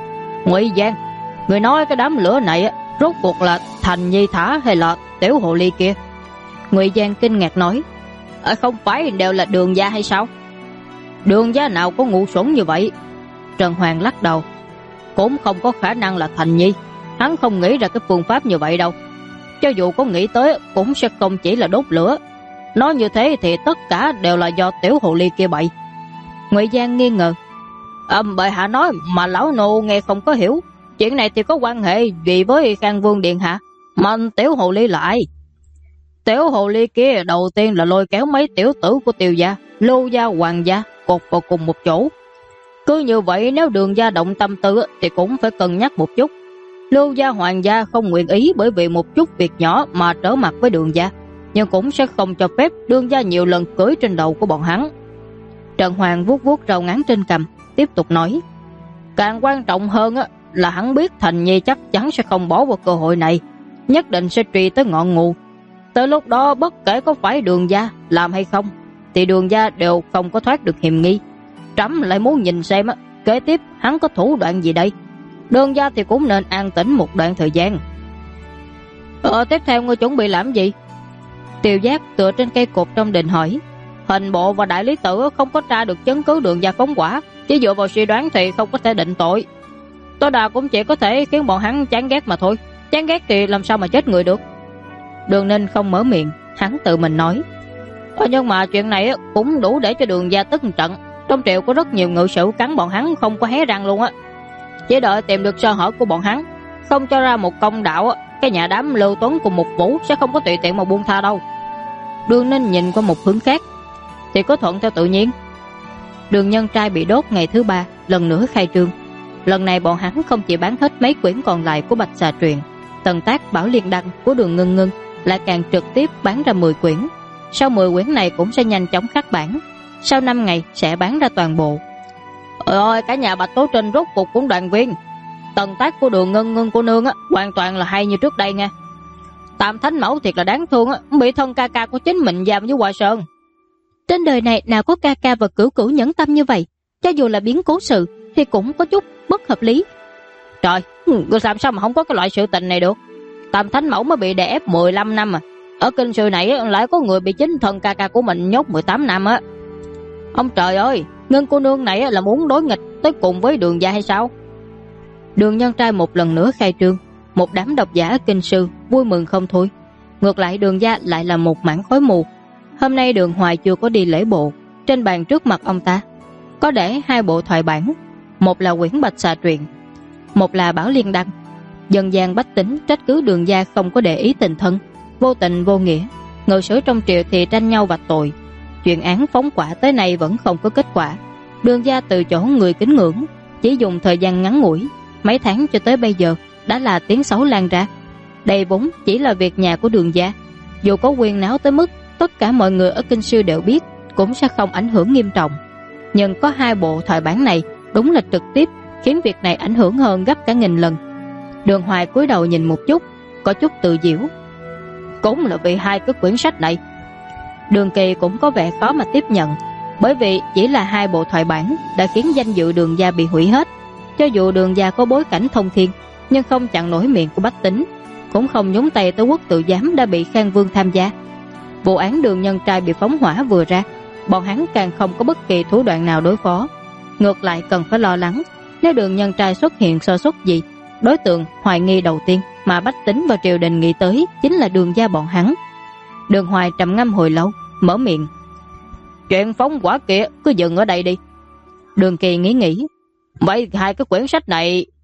Ngụy Giang, người nói cái đám lửa này rốt cuộc là Thành Nhi thả hay là Tiểu Hồ Ly kia? Ngụy Giang kinh ngạc nói: Không phải đều là Đường gia hay sao? Đường gia nào có ngu xuẩn như vậy? Trần Hoàng lắc đầu: Cũng không có khả năng là Thành Nhi, hắn không nghĩ ra cái phương pháp như vậy đâu. Cho dù có nghĩ tới cũng sẽ không chỉ là đốt lửa. Nói như thế thì tất cả đều là do Tiểu Hồ Ly kia bậy. Ngụy Giang nghi ngờ: Bệ hạ nói mà lão nô nghe không có hiểu. Chuyện này thì có quan hệ gì với Khang Vương điện hạ? Mà Tiểu Hồ Ly là ai? Tiểu Hồ Ly kia đầu tiên là lôi kéo mấy tiểu tử của Tiêu gia, Lưu gia, Hoàng gia cột vào cùng một chỗ. Cứ như vậy nếu Đường gia động tâm tư thì cũng phải cân nhắc một chút. Lưu gia, Hoàng gia không nguyện ý bởi vì một chút việc nhỏ mà trở mặt với Đường gia, nhưng cũng sẽ không cho phép Đường gia nhiều lần cưỡi trên đầu của bọn hắn. Trần Hoàng vuốt vuốt râu ngắn trên cằm, tiếp tục nói: Càng quan trọng hơn là hắn biết Thành Nhi chắc chắn sẽ không bỏ qua cơ hội này, nhất định sẽ truy tới ngọn nguồn. Tới lúc đó bất kể có phải Đường gia làm hay không thì Đường gia đều không có thoát được hiểm nghi. Trẫm lại muốn nhìn xem kế tiếp hắn có thủ đoạn gì đây. Đường gia thì cũng nên an tĩnh một đoạn thời gian. Tiếp theo ngươi chuẩn bị làm gì? Tiêu Giác tựa trên cây cột trong đình hỏi. Hình bộ và đại lý tự không có tra được chứng cứ Đường gia phóng hỏa, chỉ dựa vào suy đoán thì không có thể định tội. Tối đa cũng chỉ có thể khiến bọn hắn chán ghét mà thôi. Chán ghét thì làm sao mà chết người được. Đường Ninh không mở miệng, hắn tự mình nói: Nhưng mà chuyện này cũng đủ để cho Đường gia tức một trận. Trong triều có rất nhiều ngự sử cắn bọn hắn không có hé răng luôn á. Chỉ đợi tìm được sơ hở của bọn hắn, không cho ra một công đạo, cái nhà đám Lưu Tuấn cùng một Vũ sẽ không có tùy tiện mà buông tha đâu. Đường Ninh nhìn qua một hướng khác: Thì có thuận theo tự nhiên. Đường Nhân Trai bị đốt ngày thứ 3 lần nữa khai trương. Lần này bọn hắn không chỉ bán hết mấy quyển còn lại của Bạch Xà Truyện, Tần Tác Bảo Liên Đăng của Đường Ngân Ngân lại càng trực tiếp bán ra 10 quyển. Sau 10 quyển này cũng sẽ nhanh chóng khắc bản, sau 5 ngày sẽ bán ra toàn bộ. Ôi, cả nhà Bạch Tố Trinh rốt cuộc cũng đoàn viên. Tần Tác của Đường Ngân Ngân cô nương hoàn toàn là hay như trước đây nha. Tam Thánh Mẫu thiệt là đáng thương bị thân ca ca của chính mình giam với Hoa Sơn. Trên đời này nào có ca ca và cửu cửu nhẫn tâm như vậy. Cho dù là biến cố sự thì cũng có chút bất hợp lý. Trời, làm sao mà không có cái loại sự tình này được. Tam Thánh Mẫu mới bị đè ép 15 năm ở Kinh Sư này lại có người bị chính thân ca ca của mình nhốt 18 năm á. Ông trời ơi, Ngân cô nương này là muốn đối nghịch tới cùng với Đường gia hay sao? Đường Nhân Trai một lần nữa khai trương, một đám độc giả ở Kinh Sư vui mừng không thôi. Ngược lại Đường gia lại là một mảng khói mù. Hôm nay Đường Hoài chưa có đi lễ bộ. Trên bàn trước mặt ông ta có để 2 bộ thoại bản, một là quyển Bạch Xà Truyện, một là Bảo Liên Đăng. Dân gian bách tính trách cứ Đường gia không có để ý tình thân, vô tình vô nghĩa. Ngự sử trong triều thì tranh nhau vạch tội. Chuyện án phóng hỏa tới nay vẫn không có kết quả. Đường gia từ chỗ người kính ngưỡng, chỉ dùng thời gian ngắn ngủi mấy tháng cho tới bây giờ đã là tiếng xấu lan ra. Đây vốn chỉ là việc nhà của Đường gia, dù có quyền náo tới mức tất cả mọi người ở Kinh Sư đều biết cũng sẽ không ảnh hưởng nghiêm trọng. Nhưng có 2 bộ thoại bản này đúng là trực tiếp khiến việc này ảnh hưởng hơn gấp cả nghìn lần. Đường Hoài cúi đầu nhìn một chút, có chút tự giễu. Cũng là vì 2 cái quyển sách này. Đường Kỳ cũng có vẻ khó mà tiếp nhận, bởi vì chỉ là 2 bộ thoại bản đã khiến danh dự Đường gia bị hủy hết. Cho dù Đường gia có bối cảnh thông thiên, nhưng không chặn nổi miệng của bách tính, cũng không nhúng tay tới quốc tự giám đã bị Khang Vương tham gia. Vụ án Đường Nhân Trai bị phóng hỏa vừa ra, bọn hắn càng không có bất kỳ thủ đoạn nào đối phó. Ngược lại cần phải lo lắng, nếu Đường Nhân Trai xuất hiện sơ suất gì, đối tượng hoài nghi đầu tiên mà bách tính và triều đình nghĩ tới chính là Đường gia bọn hắn. Đường Hoài trầm ngâm hồi lâu, mở miệng: Chuyện phóng hỏa kia cứ dừng ở đây đi. Đường Kỳ nghĩ. Vậy 2 cái quyển sách này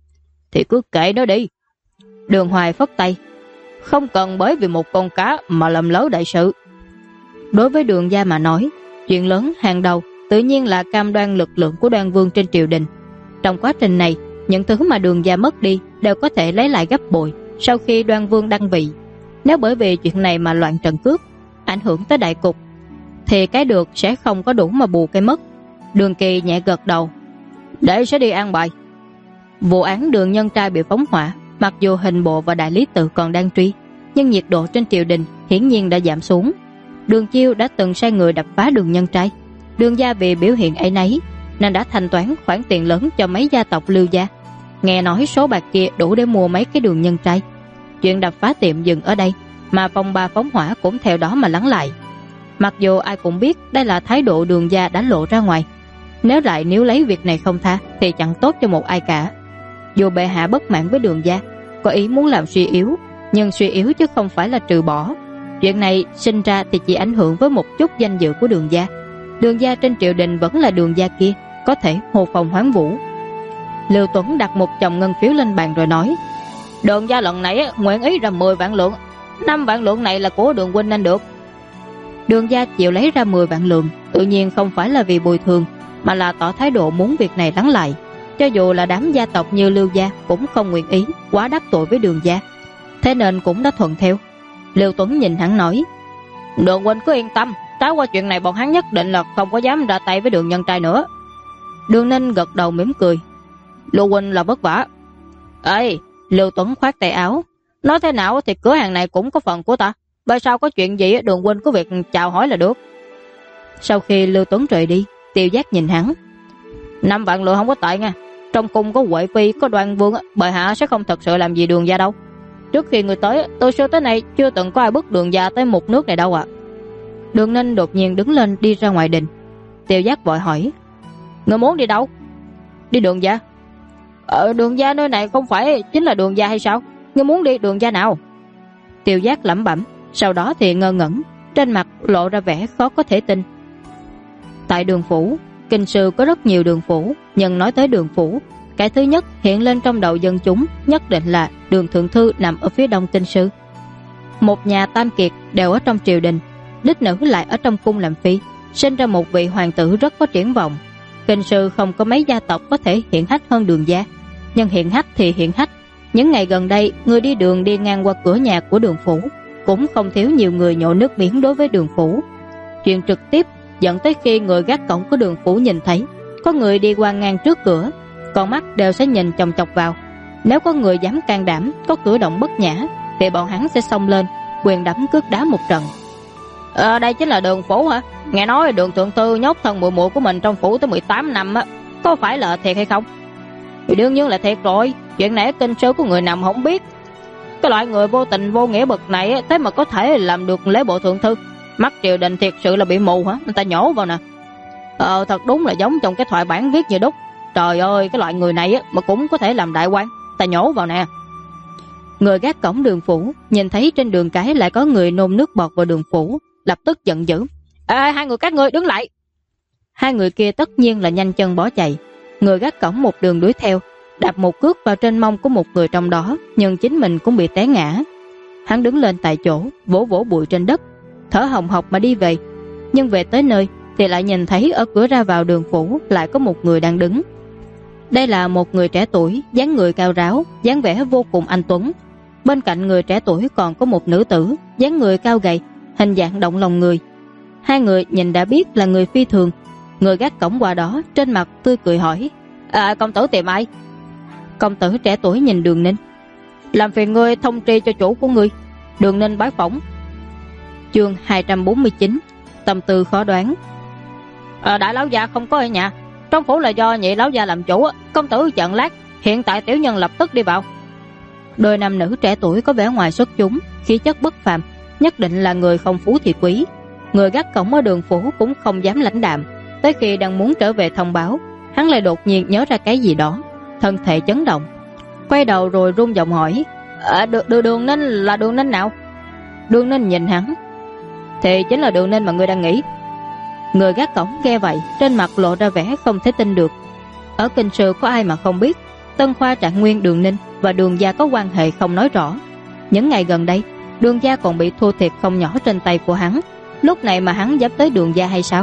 thì cứ kệ nó đi. Đường Hoài phất tay, không cần bởi vì một con cá mà làm lỡ đại sự. Đối với Đường gia mà nói, chuyện lớn hàng đầu tự nhiên là cam đoan lực lượng của Đoan Vương trên triều đình. Trong quá trình này, những thứ mà Đường gia mất đi đều có thể lấy lại gấp bội sau khi Đoan Vương đăng vị. Nếu bởi vì chuyện này mà loạn trận cướp, ảnh hưởng tới đại cục, thì cái được sẽ không có đủ mà bù cái mất. Đường Kỳ nhẹ gật đầu, để sẽ đi an bài. Vụ án Đường Nhân Trai bị phóng hỏa, mặc dù hình bộ và đại lý tự còn đang truy, nhưng nhiệt độ trên triều đình hiển nhiên đã giảm xuống. Đường Chiêu đã từng sai người đập phá Đường Nhân Trai. Đường gia vì biểu hiện ấy nấy nên đã thanh toán khoản tiền lớn cho mấy gia tộc Lưu gia. Nghe nói số bạc kia đủ để mua mấy cái Đường Nhân Trai. Chuyện đập phá tiệm dừng ở đây, mà phong ba phóng hỏa cũng theo đó mà lắng lại. Mặc dù ai cũng biết đây là thái độ Đường gia đã lộ ra ngoài, nếu lấy việc này không tha thì chẳng tốt cho một ai cả. Dù bệ hạ bất mãn với Đường gia, có ý muốn làm suy yếu, nhưng suy yếu chứ không phải là trừ bỏ. Chuyện này sinh ra thì chỉ ảnh hưởng với một chút danh dự của Đường gia. Đường gia trên triều đình vẫn là Đường gia kia, có thể hồ phong hoán vũ. Lưu Tuấn đặt một chồng ngân phiếu lên bàn rồi nói, Đường gia lần này nguyện ý ra 10 vạn lượng, 5 vạn lượng này là của Đường huynh nên được. Đường gia chịu lấy ra 10 vạn lượng, tự nhiên không phải là vì bồi thường, mà là tỏ thái độ muốn việc này lắng lại. Cho dù là đám gia tộc như Lưu gia cũng không nguyện ý quá đắc tội với Đường gia, thế nên cũng đã thuận theo. Lưu Tuấn nhìn hắn nói, Đường huynh cứ yên tâm, trải qua chuyện này bọn hắn nhất định là không có dám ra tay với Đường Nhân Trai nữa. Đường Ninh gật đầu mỉm cười, Lưu huynh là vất vả. Ê, Lưu Tuấn khoát tay áo, nói thế nào thì cửa hàng này cũng có phần của ta, bởi sao có chuyện gì Đường huynh có việc chào hỏi là được. Sau khi Lưu Tuấn rời đi, Tiêu Giác nhìn hắn, 5 vạn lượng không có tệ nha. Trong cung có Huệ Phi, có Đoan Vương, bệ hạ sẽ không thật sự làm gì Đường gia đâu. Trước khi người tới, tôi xưa tới nay chưa từng có ai bước Đường gia tới một nước này đâu ạ. Đường Ninh đột nhiên đứng lên đi ra ngoài đình. Tiêu Giác vội hỏi, người muốn đi đâu? Đi Đường gia. Đường gia nơi này không phải chính là Đường gia hay sao? Ngươi muốn đi Đường gia nào? Tiêu Giác lẩm bẩm, sau đó thì ngơ ngẩn, trên mặt lộ ra vẻ khó có thể tin. Tại Đường phủ, Kinh sư có rất nhiều đường phủ, nhưng nói tới đường phủ, cái thứ nhất hiện lên trong đầu dân chúng nhất định là Đường Thượng Thư nằm ở phía đông Kinh sư. Một nhà tam kiệt đều ở trong triều đình, đích nữ lại ở trong cung làm phi, sinh ra một vị hoàng tử rất có triển vọng. Kinh sư không có mấy gia tộc có thể hiển hách hơn Đường gia, nhưng hiển hách thì hiển hách. Những ngày gần đây, người đi đường đi ngang qua cửa nhà của Đường phủ cũng không thiếu nhiều người nhổ nước miếng đối với Đường phủ. Chuyện trực tiếp dẫn tới khi người gác cổng của Đường phủ nhìn thấy có người đi qua ngang trước cửa, con mắt đều sẽ nhìn chòng chọc vào. Nếu có người dám can đảm có cử động bất nhã thì bọn hắn sẽ xông lên quyền đấm cước đá một trận. Đây chính là Đường phủ hả? Nghe nói Đường Thượng Thư nhốt thân muội muội của mình trong phủ tới 18 năm á, có phải là thiệt hay không? Thì đương nhiên là thiệt rồi, chuyện này kinh sư của người nằm không biết. Cái loại người vô tình vô nghĩa bậc này thế mà có thể làm được lễ bộ Thượng Thư. Mắt triều đình thiệt sự là bị mù hả? Người ta nhổ vào nè. Thật đúng là giống trong cái thoại bản viết như đúc. Trời ơi, cái loại người này mà cũng có thể làm đại quan, ta nhổ vào nè. Người gác cổng Đường phủ nhìn thấy trên đường cái lại có người nôn nước bọt vào Đường phủ, lập tức giận dữ. Hai người các ngươi đứng lại. Hai người kia tất nhiên là nhanh chân bỏ chạy. Người gác cổng một đường đuổi theo, đạp một cước vào trên mông của một người trong đó, nhưng chính mình cũng bị té ngã. Hắn đứng lên tại chỗ, vỗ vỗ bụi trên đất, thở hồng hộc mà đi về. Nhưng về tới nơi thì lại nhìn thấy ở cửa ra vào Đường phủ lại có một người đang đứng. Đây là một người trẻ tuổi, dáng người cao ráo, dáng vẻ vô cùng anh tuấn. Bên cạnh người trẻ tuổi còn có một nữ tử, dáng người cao gầy, hình dạng động lòng người. Hai người nhìn đã biết là người phi thường. Người gác cổng qua đó trên mặt tươi cười hỏi, công tử tìm ai? Công tử trẻ tuổi nhìn Đường Ninh, làm phiền ngươi thông tri cho chủ của ngươi. Đường Ninh bái phỏng. Chương 249, tâm tư khó đoán. Đại lão gia không có ở nhà, trong phủ là do nhị lão gia làm chủ. Công tử chợn lát, hiện tại tiểu nhân lập tức đi vào. Đôi nam nữ trẻ tuổi có vẻ ngoài xuất chúng, khí chất bất phàm, nhất định là người không phú thì quý. Người gác cổng ở Đường phủ cũng không dám lãnh đạm. Tới khi đang muốn trở về thông báo, hắn lại đột nhiên nhớ ra cái gì đó, thân thể chấn động, quay đầu rồi run giọng hỏi, Đường Ninh là Đường Ninh nào? Đường Ninh nhìn hắn, thì chính là Đường Ninh mà ngươi đang nghĩ. Người gác cổng nghe vậy trên mặt lộ ra vẻ không thể tin được. Ở kinh sư có ai mà không biết, Tân Khoa Trạng Nguyên Đường Ninh và Đường gia có quan hệ không nói rõ. Những ngày gần đây, Đường gia còn bị thua thiệt không nhỏ trên tay của hắn. Lúc này mà hắn dám tới Đường gia hay sao?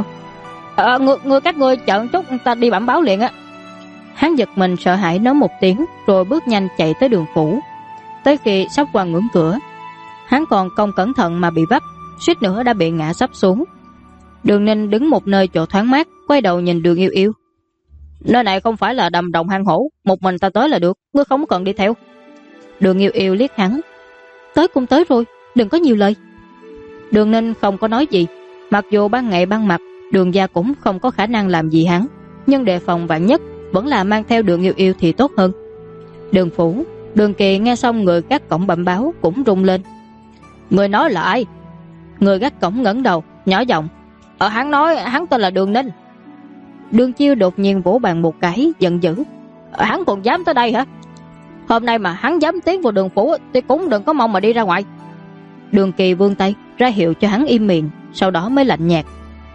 Các ngươi chọn chút, ta đi bẩm báo liền á. Hắn giật mình sợ hãi nói một tiếng, rồi bước nhanh chạy tới Đường phủ. Tới khi sắp qua ngưỡng cửa, hắn còn không cẩn thận mà bị vấp, suýt nữa đã bị ngã sắp xuống. Đường Ninh đứng một nơi chỗ thoáng mát, quay đầu nhìn Đường Yêu Yêu. Nơi này không phải là đầm đồng hang hổ, một mình ta tới là được, ngươi không cần đi theo. Đường Yêu Yêu liếc hắn. Tới cũng tới rồi, đừng có nhiều lời. Đường Ninh không có nói gì. Mặc dù ban ngày ban mặt Đường gia cũng không có khả năng làm gì hắn, nhưng đề phòng vạn nhất vẫn là mang theo Đường Yêu Yêu thì tốt hơn. Đường phủ, Đường Kỳ nghe xong người gác cổng bẩm báo cũng rung lên. Người nói là ai? Người gác cổng ngẩng đầu nhỏ giọng. Hắn nói hắn tên là Đường Ninh. Đường Chiêu đột nhiên vỗ bàn một cái, giận dữ. Hắn còn dám tới đây hả? Hôm nay mà hắn dám tiến vào Đường phủ thì cũng đừng có mong mà đi ra ngoài. Đường Kỳ vươn tay ra hiệu cho hắn im miệng, sau đó mới lạnh nhạt.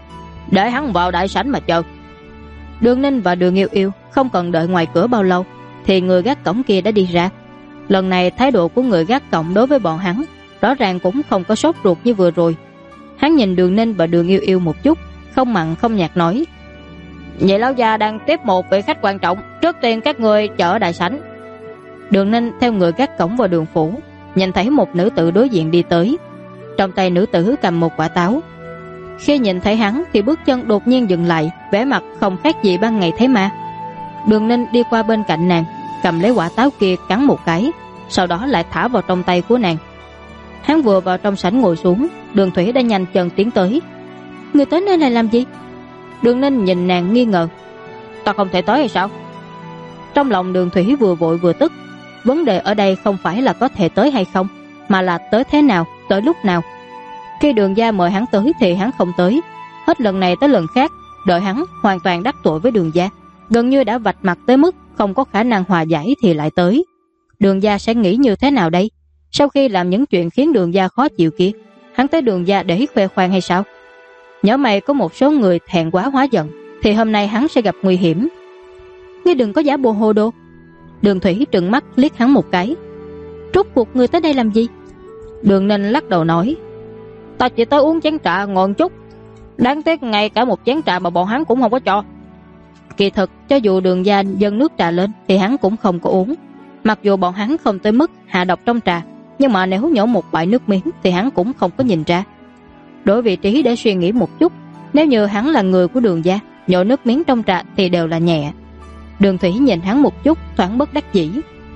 Để hắn vào đại sảnh mà chờ. Đường Ninh và Đường Yêu Yêu không cần đợi ngoài cửa bao lâu thì người gác cổng kia đã đi ra. Lần này thái độ của người gác cổng đối với bọn hắn rõ ràng cũng không có sốt ruột như vừa rồi. Hắn nhìn Đường Ninh và Đường Yêu Yêu một chút, không mặn không nhạt nói. Vậy lão già đang tiếp một vị khách quan trọng, trước tiên các người chờ ở đại sảnh. Đường Ninh theo người gác cổng vào Đường phủ, nhìn thấy một nữ tử đối diện đi tới. Trong tay nữ tử cầm một quả táo. Khi nhìn thấy hắn thì bước chân đột nhiên dừng lại, vẻ mặt không khác gì ban ngày thấy ma. Đường Ninh đi qua bên cạnh nàng, cầm lấy quả táo kia cắn một cái, sau đó lại thả vào trong tay của nàng. Hắn vừa vào trong sảnh ngồi xuống, Đường Thủy đã nhanh chân tiến tới. Người tới nơi này làm gì? Đường Ninh nhìn nàng nghi ngờ. Ta không thể tới hay sao? Trong lòng Đường Thủy vừa vội vừa tức. Vấn đề ở đây không phải là có thể tới hay không, mà là tới thế nào, tới lúc nào. Khi Đường gia mời hắn tới thì hắn không tới, hết lần này tới lần khác đợi hắn hoàn toàn đắc tội với Đường gia, gần như đã vạch mặt tới mức không có khả năng hòa giải thì lại tới. Đường gia sẽ nghĩ như thế nào đây? Sau khi làm những chuyện khiến Đường gia khó chịu kia, hắn tới Đường gia để khoe khoang hay sao? Nhớ mày có một số người thẹn quá hóa giận thì hôm nay hắn sẽ gặp nguy hiểm. Ngươi đừng có giả bộ hồ đồ. Đường Thủy trừng mắt liếc hắn một cái. Rốt cuộc người tới đây làm gì? Đường Ninh lắc đầu nói. Ta chỉ tới uống chén trà ngồi chút. Đáng tiếc ngay cả một chén trà mà bọn hắn cũng không có cho. Kỳ thực cho dù Đường gia dâng nước trà lên thì hắn cũng không có uống. Mặc dù bọn hắn không tới mức hạ độc trong trà, nhưng mà nếu nhổ một bãi nước miếng thì hắn cũng không có nhìn ra. Đổi vị trí để suy nghĩ một chút, nếu như hắn là người của Đường gia, nhổ nước miếng trong trà thì đều là nhẹ. Đường Thủy nhìn hắn một chút, thoáng bất đắc dĩ.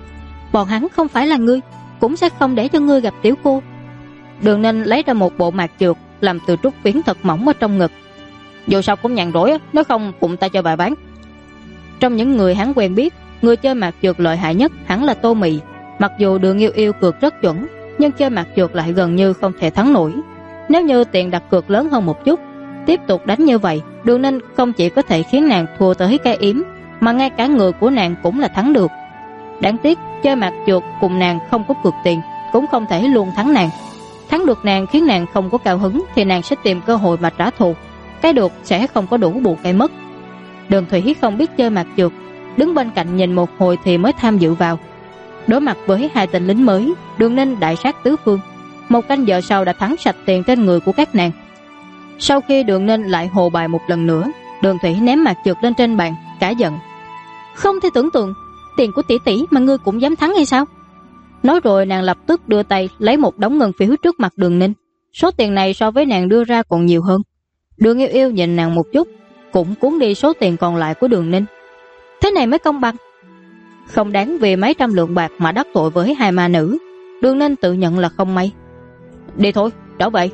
Bọn hắn không phải là ngươi, cũng sẽ không để cho ngươi gặp tiểu cô. Đường Ninh lấy ra một bộ mạc trược làm từ trúc phiến thật mỏng ở trong ngực. Dù sao cũng nhàn rỗi, nếu không bụng ta cho vài bán. Trong những người hắn quen biết, người chơi mạc trược lợi hại nhất hẳn là Tô Mị. Mặc dù Đường Yêu Yêu cược rất chuẩn, nhưng chơi mạc trược lại gần như không thể thắng nổi. Nếu như tiền đặt cược lớn hơn một chút, tiếp tục đánh như vậy, Đường Ninh không chỉ có thể khiến nàng thua tới cái yếm, mà ngay cả người của nàng cũng là thắng được. Đáng tiếc chơi mạc trược cùng nàng không có cược tiền, cũng không thể luôn thắng nàng. Thắng được nàng khiến nàng không có cao hứng thì nàng sẽ tìm cơ hội mà trả thù. Cái được sẽ không có đủ bù cái mất. Đường Thủy không biết chơi mạc trược, đứng bên cạnh nhìn một hồi thì mới tham dự vào. Đối mặt với hai tên lính mới, Đường Ninh đại sát tứ phương. Một canh giờ sau đã thắng sạch tiền trên người của các nàng. Sau khi Đường Ninh lại hồ bài một lần nữa, Đường Thủy ném mạc trược lên trên bàn, cả giận. Không thể tưởng tượng, tiền của tỷ tỷ mà ngươi cũng dám thắng hay sao? Nói rồi nàng lập tức đưa tay lấy một đống ngân phiếu trước mặt Đường Ninh. Số tiền này so với nàng đưa ra còn nhiều hơn. Đường Yêu Yêu nhìn nàng một chút, cũng cuốn đi số tiền còn lại của Đường Ninh. Thế này mới công bằng. Không đáng vì mấy trăm lượng bạc mà đắc tội với hai ma nữ. Đường Ninh tự nhận là không may. Đi thôi, trở về.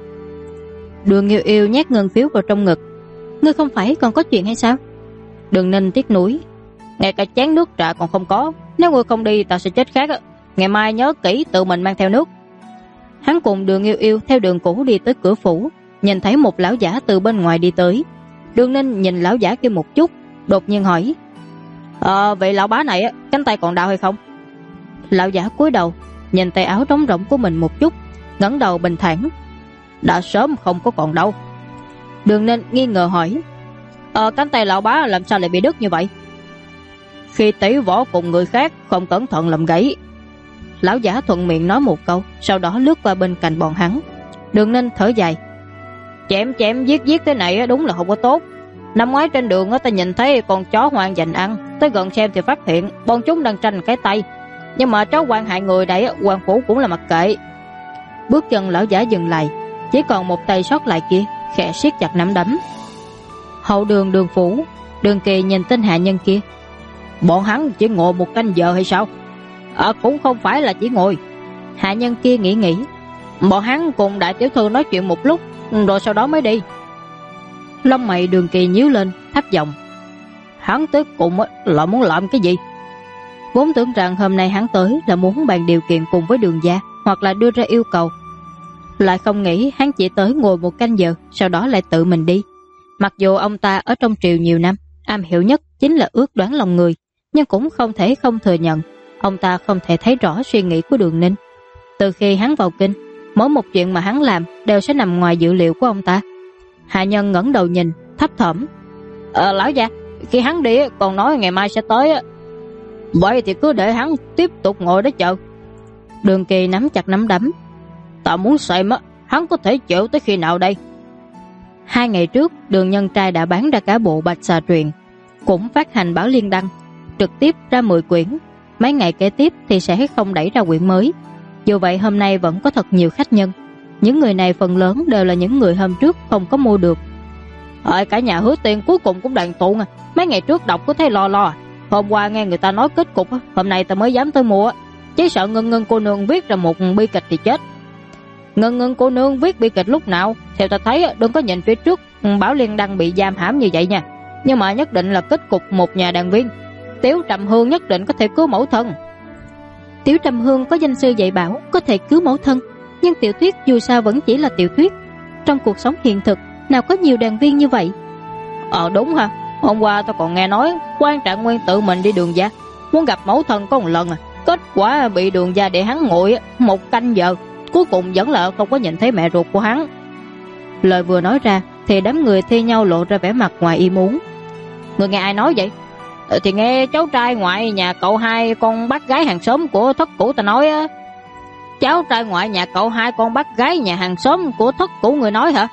Đường Yêu Yêu nhét ngân phiếu vào trong ngực. Ngươi không phải còn có chuyện hay sao? Đường Ninh tiếc nuối. Ngay cả chén nước trà còn không có, nếu ngươi không đi ta sẽ chết khác. Ngày mai nhớ kỹ tự mình mang theo nước. Hắn cùng Đường Yêu Yêu theo đường cũ đi tới cửa phủ, nhìn thấy một lão giả từ bên ngoài đi tới. Đường Ninh nhìn lão giả kia một chút, đột nhiên hỏi. Vậy lão bá này cánh tay còn đau hay không? Lão giả cúi đầu nhìn tay áo trống rỗng của mình một chút, ngẩng đầu bình thản. Đã sớm không có còn đâu. Đường Ninh nghi ngờ hỏi. Cánh tay lão bá làm sao lại bị đứt như vậy? Khi tỷ võ cùng người khác không cẩn thận làm gãy. Lão giả thuận miệng nói một câu, sau đó lướt qua bên cạnh bọn hắn. Đường Ninh thở dài. Chém chém giết giết thế này đúng là không có tốt. Năm ngoái trên đường ta nhìn thấy con chó hoang dành ăn, tới gần xem thì phát hiện bọn chúng đang tranh cái tay. Nhưng mà chó hoang hại người đấy, quan phủ cũng là mặc kệ. Bước chân lão giả dừng lại, chỉ còn một tay sót lại kia, khẽ siết chặt nắm đấm. Hậu đường Đường phủ, Đường Kỳ nhìn tên hạ nhân kia. Bọn hắn chỉ ngồi một canh giờ hay sao? Cũng không phải là chỉ ngồi. Hạ nhân kia nghĩ. Bọn hắn cùng đại tiểu thư nói chuyện một lúc, rồi sau đó mới đi. Lông mày Đường Kỳ nhíu lên, thấp giọng. Hắn tới cùng là muốn làm cái gì? Vốn tưởng rằng hôm nay hắn tới là muốn bàn điều kiện cùng với Đường gia, hoặc là đưa ra yêu cầu. Lại không nghĩ hắn chỉ tới ngồi một canh giờ, sau đó lại tự mình đi. Mặc dù ông ta ở trong triều nhiều năm, am hiểu nhất chính là ước đoán lòng người, nhưng cũng không thể không thừa nhận ông ta không thể thấy rõ suy nghĩ của Đường Ninh. Từ khi hắn vào kinh, mỗi một chuyện mà hắn làm đều sẽ nằm ngoài dự liệu của ông ta. Hạ nhân ngẩng đầu nhìn, thấp thỏm. Lão gia, khi hắn đi còn nói ngày mai sẽ tới. Vậy thì cứ để hắn tiếp tục ngồi đó chờ. Đường Kỳ nắm chặt nắm đấm. Ta muốn xem hắn có thể chịu tới khi nào đây. 2 ngày trước, Đường Nhân Trai đã bán ra cả bộ Bạch Xà Truyện, cũng phát hành báo liên đăng, trực tiếp ra 10 quyển. Mấy ngày kế tiếp thì sẽ không đẩy ra quyển mới. Dù vậy hôm nay vẫn có thật nhiều khách nhân. Những người này phần lớn đều là những người hôm trước không có mua được. Cả nhà Hứa Tiên cuối cùng cũng đoàn tụ. Mấy ngày trước đọc có thấy lo. Hôm qua nghe người ta nói kết cục, hôm nay ta mới dám tới mua. Chỉ sợ Ngân Ngân cô nương viết ra một bi kịch thì chết. Ngân Ngân cô nương viết bi kịch lúc nào? Theo ta thấy đừng có nhìn phía trước báo liên đăng bị giam hãm như vậy nha. Nhưng mà nhất định là kết cục một nhà đàn viên. Tiếu Trầm Hương nhất định có thể cứu mẫu thân. Tiếu Trầm Hương có danh sư dạy bảo có thể cứu mẫu thân, nhưng tiểu thuyết dù sao vẫn chỉ là tiểu thuyết. Trong cuộc sống hiện thực nào có nhiều đàn viên như vậy. Đúng ha. Hôm qua ta còn nghe nói Quan Trạng Nguyên tự mình đi Đường gia, muốn gặp mẫu thân có một lần, kết quả bị Đường gia để hắn ngồi 1 canh giờ, cuối cùng vẫn là không có nhìn thấy mẹ ruột của hắn. Lời vừa nói ra thì đám người thi nhau lộ ra vẻ mặt ngoài ý muốn. Người nghe ai nói vậy? Thì nghe cháu trai ngoại nhà cậu hai con bác gái hàng xóm của thất cũ ta nói á. Cháu trai ngoại nhà cậu hai con bác gái nhà hàng xóm của thất cũ người nói hả?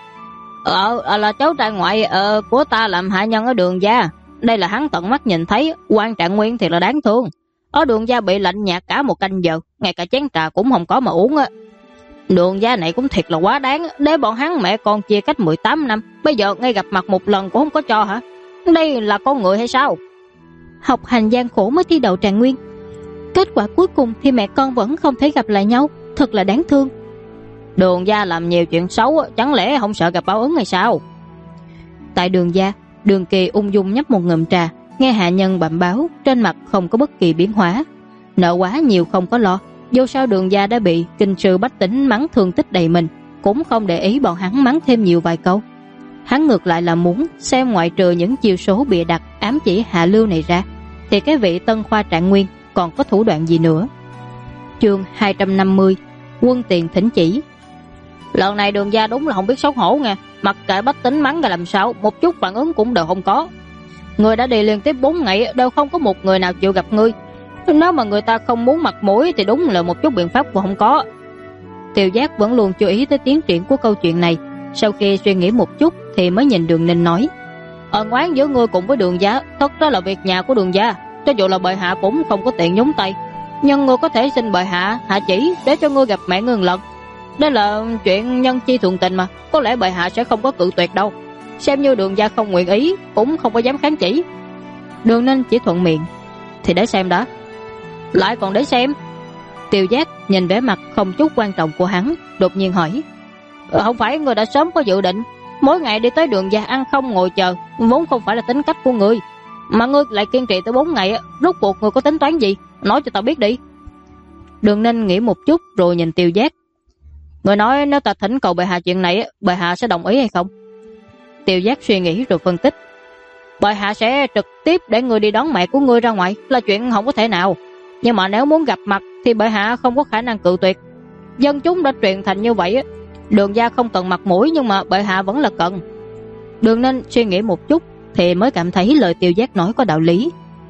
Là cháu trai ngoại của ta làm hạ nhân ở Đường gia. Đây là hắn tận mắt nhìn thấy. Quan Trạng Nguyên thì là đáng thương. Ở Đường gia bị lạnh nhạt cả 1 canh giờ, ngay cả chén trà cũng không có mà uống á. Đường gia này cũng thiệt là quá đáng. Để bọn hắn mẹ con chia cách 18 năm, bây giờ ngay gặp mặt một lần cũng không có cho hả? Đây là con người hay sao? Học hành gian khổ mới thi đậu Trạng Nguyên, kết quả cuối cùng thì mẹ con vẫn không thể gặp lại nhau, thật là đáng thương. Đường gia làm nhiều chuyện xấu, chẳng lẽ không sợ gặp báo ứng hay sao? Tại Đường gia, Đường Kỳ ung dung nhấp một ngụm trà, nghe hạ nhân bẩm báo, trên mặt không có bất kỳ biến hóa. Nợ quá nhiều không có lo, dù sao Đường gia đã bị kinh sư bách tính mắng thương tích đầy mình, cũng không để ý bọn hắn mắng thêm nhiều vài câu. Hắn ngược lại là muốn xem ngoại trừ những chiêu số bịa đặt ám chỉ hạ lưu này ra, thì cái vị Tân Khoa Trạng Nguyên còn có thủ đoạn gì nữa. Chương 250, Quân tiền thỉnh chỉ. Lần này Đường gia đúng là không biết xấu hổ nha. Mặc kệ bách tính mắng ra làm sao, một chút phản ứng cũng đều không có. Người đã đi liên tiếp 4 ngày đều không có một người nào chịu gặp ngươi. Nếu mà người ta không muốn mặt mũi thì đúng là một chút biện pháp cũng không có. Tiêu Giác vẫn luôn chú ý tới tiến triển của câu chuyện này. Sau khi suy nghĩ một chút thì mới nhìn Đường Ninh nói: Ân oán giữa ngươi cùng với Đường gia thật ra là việc nhà của Đường gia, cho dù là bệ hạ cũng không có tiện nhúng tay. Nhưng ngươi có thể xin bệ hạ hạ chỉ để cho ngươi gặp mẹ ngươi lần. Đây là chuyện nhân chi thuận tình mà, có lẽ bệ hạ sẽ không có cự tuyệt đâu. Xem như Đường gia không nguyện ý, cũng không có dám kháng chỉ. Đường Ninh chỉ thuận miệng: Thì để xem đã. Lại còn để xem? Tiêu Giác nhìn vẻ mặt không chút quan trọng của hắn, đột nhiên hỏi: Không phải ngươi đã sớm có dự định mỗi ngày đi tới Đường gia ăn không ngồi chờ, vốn không phải là tính cách của ngươi, mà ngươi lại kiên trì tới 4 ngày, rốt cuộc ngươi có tính toán gì? Nói cho tao biết đi. Đường Ninh nghĩ một chút rồi nhìn Tiêu Giác: Ngươi nói nếu ta thỉnh cầu bệ hạ chuyện này, bệ hạ sẽ đồng ý hay không? Tiêu Giác suy nghĩ rồi phân tích: Bệ hạ sẽ trực tiếp để ngươi đi đón mẹ của ngươi ra ngoài, là chuyện không có thể nào. Nhưng mà nếu muốn gặp mặt thì bệ hạ không có khả năng cự tuyệt. Dân chúng đã truyền thành như vậy, Đường gia không cần mặt mũi, nhưng mà bệ hạ vẫn là cần. Đường Ninh suy nghĩ một chút thì mới cảm thấy lời Tiêu Giác nói có đạo lý.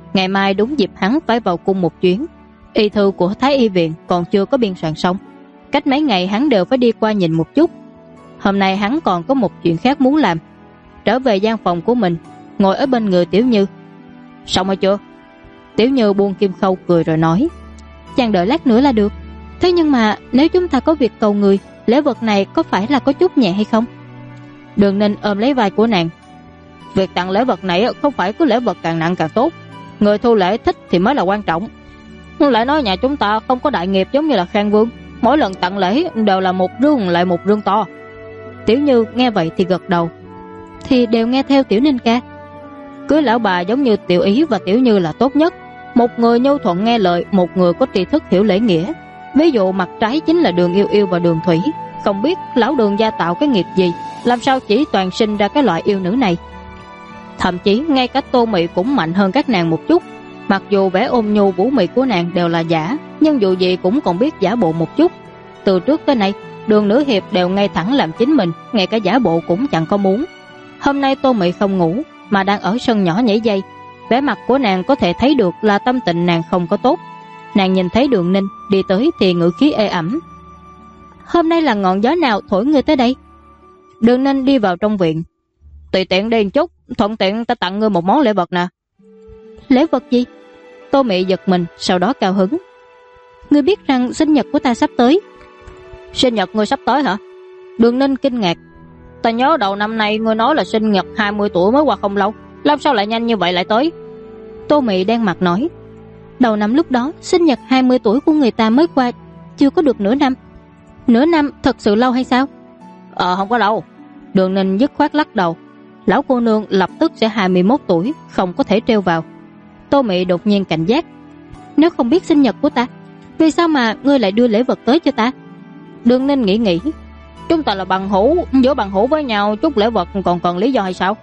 Ngày mai đúng dịp hắn phải vào cung một chuyến. Y thư của Thái Y viện còn chưa có biên soạn xong, cách mấy ngày hắn đều phải đi qua nhìn một chút. Hôm nay hắn còn có một chuyện khác muốn làm. Trở về gian phòng của mình, ngồi ở bên người Tiểu Như. Xong rồi chưa? Tiểu Như buông kim khâu cười rồi nói, chàng đợi lát nữa là được. Thế nhưng mà nếu chúng ta có việc cầu người, lễ vật này có phải là có chút nhẹ hay không? Đường Ninh ôm lấy vai của nàng. Việc tặng lễ vật này không phải cứ lễ vật càng nặng càng tốt, người thu lễ thích thì mới là quan trọng. Lại nói nhà chúng ta không có đại nghiệp giống như là Khang Vương, mỗi lần tặng lễ đều là một rương lại một rương to. Tiểu Như nghe vậy thì gật đầu. Thì đều nghe theo Tiểu Ninh ca. Cưới lão bà giống như Tiểu Ý và Tiểu Như là tốt nhất. Một người nhu thuận nghe lời, một người có tri thức hiểu lễ nghĩa. Ví dụ mặt trái chính là Đường Yêu Yêu và Đường Thủy. Không biết lão Đường gia tạo cái nghiệp gì, làm sao chỉ toàn sinh ra cái loại yêu nữ này. Thậm chí ngay cả Tô Mị cũng mạnh hơn các nàng một chút. Mặc dù vẻ ôn nhu vũ mị của nàng đều là giả, nhưng dù gì cũng còn biết giả bộ một chút. Từ trước tới nay, Đường nữ hiệp đều ngay thẳng làm chính mình, ngay cả giả bộ cũng chẳng có muốn. Hôm nay Tô Mị không ngủ mà đang ở sân nhỏ nhảy dây. Vẻ mặt của nàng có thể thấy được là tâm tình nàng không có tốt. Nàng nhìn thấy Đường Ninh đi tới thì ngữ khí ê ẩm. Hôm nay là ngọn gió nào thổi ngươi tới đây? Đường Ninh đi vào trong viện. Tùy tiện đi một chút, thuận tiện ta tặng ngươi một món lễ vật nè. Lễ vật gì? Tô Mị giật mình, sau đó cao hứng. Ngươi biết rằng sinh nhật của ta sắp tới. Sinh nhật ngươi sắp tới hả? Đường Ninh kinh ngạc. Ta nhớ đầu năm nay ngươi nói là sinh nhật 20 tuổi mới qua không lâu, làm sao lại nhanh như vậy lại tới? Tô Mị đen mặt nói, đầu năm lúc đó sinh nhật 20 tuổi của người ta mới qua chưa có được nửa năm. Nửa năm thật sự lâu hay sao? Không có đâu. Đường Ninh dứt khoát lắc đầu. Lão cô nương lập tức sẽ 21 tuổi, không có thể treo vào. Tô Mị đột nhiên cảnh giác. Nếu không biết sinh nhật của ta, vì sao mà ngươi lại đưa lễ vật tới cho ta? Đường Ninh nghĩ, chúng ta là bằng hữu, giữa bằng hữu với nhau chút lễ vật còn cần lý do hay sao?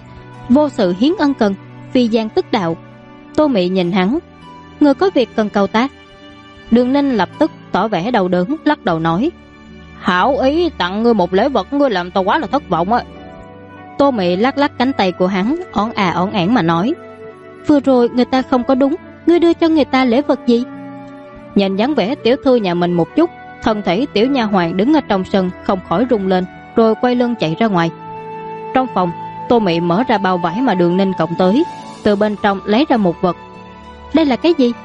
Vô sự hiến ân cần, phi gian tức đạo. Tô Mị nhìn hắn. Ngươi có việc cần cầu ta? Đường Ninh lập tức tỏ vẻ đau đớn, lắc đầu nói, hảo ý tặng ngươi một lễ vật, ngươi làm tao quá là thất vọng á. Tô Mị lắc lắc cánh tay của hắn, ỏn ỏn ẻn mà nói, vừa rồi người ta không có đúng, ngươi đưa cho người ta lễ vật gì? Nhìn dáng vẻ tiểu thư nhà mình một chút, thân thể tiểu nha hoàn đứng ở trong sân không khỏi rung lên, rồi quay lưng chạy ra ngoài. Trong phòng, Tô Mị mở ra bao vải mà Đường Ninh cộng tới, từ bên trong lấy ra một vật. Đây là cái gì?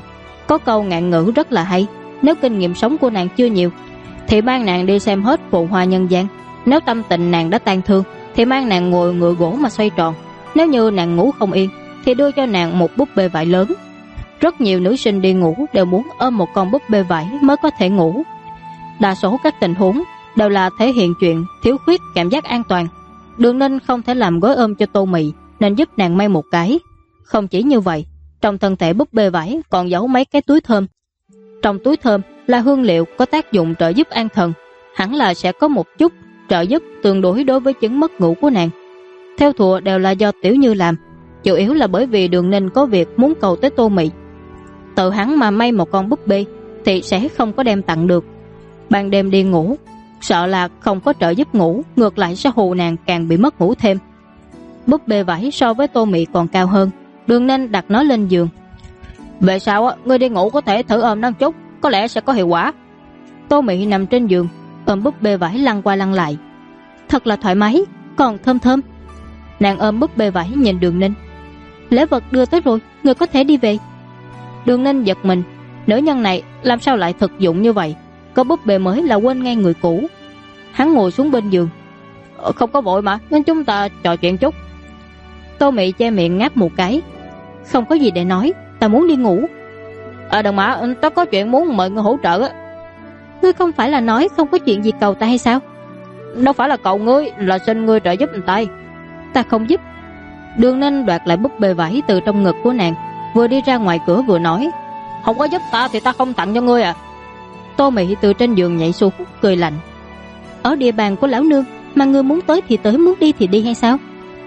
Có câu ngạn ngữ rất là hay, nếu kinh nghiệm sống của nàng chưa nhiều thì mang nàng đi xem hết phụ hoa nhân gian. Nếu tâm tình nàng đã tan thương thì mang nàng ngồi ngựa gỗ mà xoay tròn. Nếu như nàng ngủ không yên thì đưa cho nàng một búp bê vải lớn. Rất nhiều nữ sinh đi ngủ đều muốn ôm một con búp bê vải mới có thể ngủ. Đa số các tình huống đều là thể hiện chuyện thiếu khuyết cảm giác an toàn. Đường Ninh không thể làm gối ôm cho Tô Mị nên giúp nàng may một cái. Không chỉ như vậy, trong thân thể búp bê vải còn giấu mấy cái túi thơm. Trong túi thơm là hương liệu có tác dụng trợ giúp an thần, hẳn là sẽ có một chút trợ giúp tương đối đối với chứng mất ngủ của nàng. Theo thùa đều là do Tiểu Như làm, chủ yếu là bởi vì Đường Ninh có việc muốn cầu tới Tô Mị. Tự hắn mà may một con búp bê thì sẽ không có đem tặng được. Ban đêm đi ngủ, sợ là không có trợ giúp ngủ, ngược lại sẽ hù nàng càng bị mất ngủ thêm. Búp bê vải so với Tô Mị còn cao hơn, Đường Ninh đặt nó lên giường. Về sau ngươi đi ngủ có thể thử ôm nó chút, có lẽ sẽ có hiệu quả. Tô Mị nằm trên giường, ôm búp bê vải lăn qua lăn lại. Thật là thoải mái, còn thơm thơm. Nàng ôm búp bê vải nhìn Đường Ninh. Lễ vật đưa tới rồi, ngươi có thể đi về. Đường Ninh giật mình, nữ nhân này làm sao lại thực dụng như vậy, có búp bê mới là quên ngay người cũ. Hắn ngồi xuống bên giường. Không có vội mà, nên chúng ta trò chuyện chút. Tô Mị che miệng ngáp một cái. Không có gì để nói, ta muốn đi ngủ. Đừng mà, ta có chuyện muốn mời ngươi hỗ trợ á. Ngươi không phải là nói không có chuyện gì cầu ta hay sao? Đâu phải là cầu ngươi, là xin ngươi trợ giúp tay. Ta không giúp. Đường Ninh đoạt lại búp bê vải từ trong ngực của nàng, vừa đi ra ngoài cửa vừa nói, không có giúp ta thì ta không tặng cho ngươi à. Tô Mị từ trên giường nhảy xuống, cười lạnh. Ở địa bàn của lão nương mà ngươi muốn tới thì tới, muốn đi thì đi hay sao?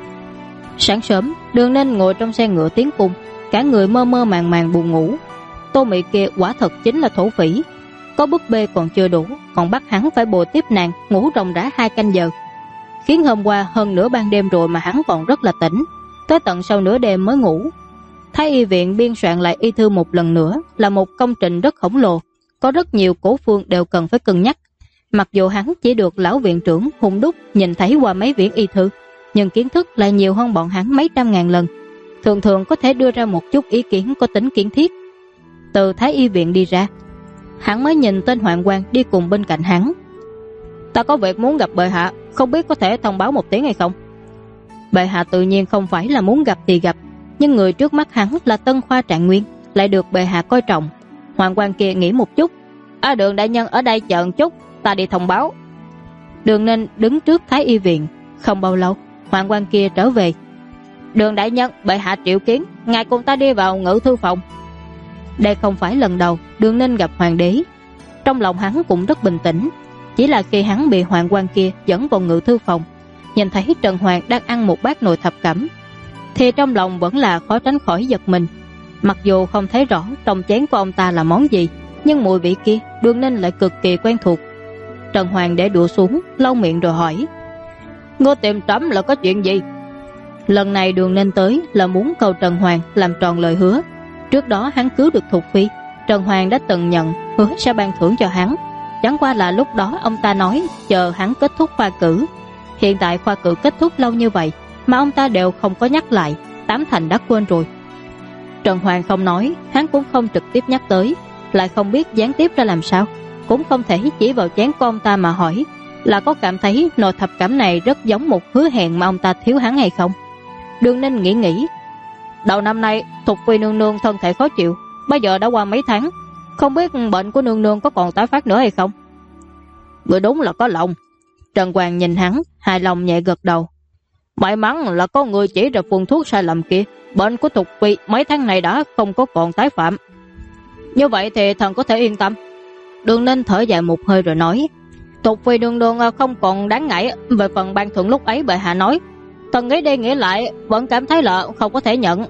Sáng sớm, Đường Ninh ngồi trong xe ngựa tiến cung, cả người mơ mơ màng màng buồn ngủ. Tô Mị kia quả thật chính là thổ phỉ, có búp bê còn chưa đủ, còn bắt hắn phải bồi tiếp nàng ngủ ròng rã 2 canh giờ, khiến hôm qua hơn nửa ban đêm rồi mà hắn còn rất là tỉnh, tới tận sau nửa đêm mới ngủ. Thái y viện biên soạn lại y thư một lần nữa là một công trình rất khổng lồ, có rất nhiều cổ phương đều cần phải cân nhắc. Mặc dù hắn chỉ được lão viện trưởng Hùng Đúc nhìn thấy qua mấy quyển y thư, nhưng kiến thức lại nhiều hơn bọn hắn mấy trăm ngàn lần, thường thường có thể đưa ra một chút ý kiến có tính kiến thiết. Từ Thái y viện đi ra, hắn mới nhìn tên hoạn quan đi cùng bên cạnh hắn. Ta có việc muốn gặp bệ hạ, không biết có thể thông báo một tiếng hay không? Bệ hạ tự nhiên không phải là muốn gặp thì gặp, nhưng người trước mắt hắn là Tân Khoa Trạng Nguyên, lại được bệ hạ coi trọng. Hoạn quan kia nghĩ một chút. Đường đại nhân ở đây chờ một chút, ta đi thông báo. Đường Ninh đứng trước Thái y viện. Không bao lâu, hoạn quan kia trở về. Đường đại nhân, bệ hạ triệu kiến, ngài cùng ta đi vào ngự thư phòng. Đây không phải lần đầu Đường Ninh gặp hoàng đế. Trong lòng hắn cũng rất bình tĩnh. Chỉ là khi hắn bị hoạn quan kia dẫn vào ngự thư phòng, nhìn thấy Trần Hoàng đang ăn một bát nồi thập cẩm, thì trong lòng vẫn là khó tránh khỏi giật mình. Mặc dù không thấy rõ trong chén của ông ta là món gì, nhưng mùi vị kia Đường Ninh lại cực kỳ quen thuộc. Trần Hoàng để đũa xuống, lau miệng rồi hỏi: Ngươi tìm trẫm là có chuyện gì? Lần này Đường Ninh tới là muốn cầu Trần Hoàng làm tròn lời hứa. Trước đó hắn cứu được Thục Phi, Trần Hoàng đã từng nhận hứa sẽ ban thưởng cho hắn. Chẳng qua là lúc đó ông ta nói chờ hắn kết thúc khoa cử. Hiện tại khoa cử kết thúc lâu như vậy mà ông ta đều không có nhắc lại, tám thành đã quên rồi. Trần Hoàng không nói, hắn cũng không trực tiếp nhắc tới, lại không biết gián tiếp ra làm sao, cũng không thể chỉ vào chén của ông ta mà hỏi là có cảm thấy nồi thập cẩm này rất giống một hứa hẹn mà ông ta thiếu hắn hay không. Đường Ninh nghĩ, đầu năm nay Thục Phi nương nương thân thể khó chịu, bây giờ đã qua mấy tháng, không biết bệnh của nương nương có còn tái phát nữa hay không. Người đúng là có lòng. Trần Hoàng nhìn hắn, hài lòng nhẹ gật đầu. May mắn là có người chỉ ra phương thuốc sai lầm kia, bệnh của Thục Phi mấy tháng này đã không có còn tái phạm. Như vậy thì thần có thể yên tâm. Đường Ninh thở dài một hơi rồi nói: Thục Phi nương nương không còn đáng ngại. Về phần ban thưởng lúc ấy bệ hạ nói, thần nghĩ đi nghĩ lại vẫn cảm thấy là không có thể nhận.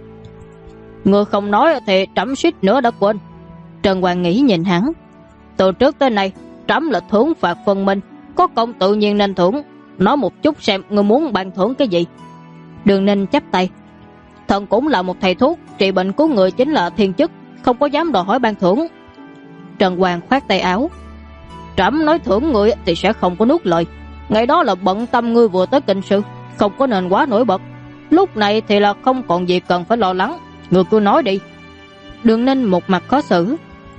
Người không nói thì trẫm suýt nữa đã quên. Trần Hoàng nghĩ nhìn hắn. Từ trước tới nay trẫm là thưởng phạt phân minh, có công tự nhiên nên thưởng. Nói một chút xem người muốn ban thưởng cái gì. Đường Ninh chắp tay: Thần cũng là một thầy thuốc, trị bệnh của người chính là thiên chức, không có dám đòi hỏi ban thưởng. Trần Hoàng khoát tay áo: Trẫm nói thưởng người thì sẽ không có nuốt lời. Ngày đó là bận tâm ngươi vừa tới kinh sư, không có nên quá nổi bật. Lúc này thì là không còn gì cần phải lo lắng, người cứ nói đi. Đường Ninh một mặt khó xử: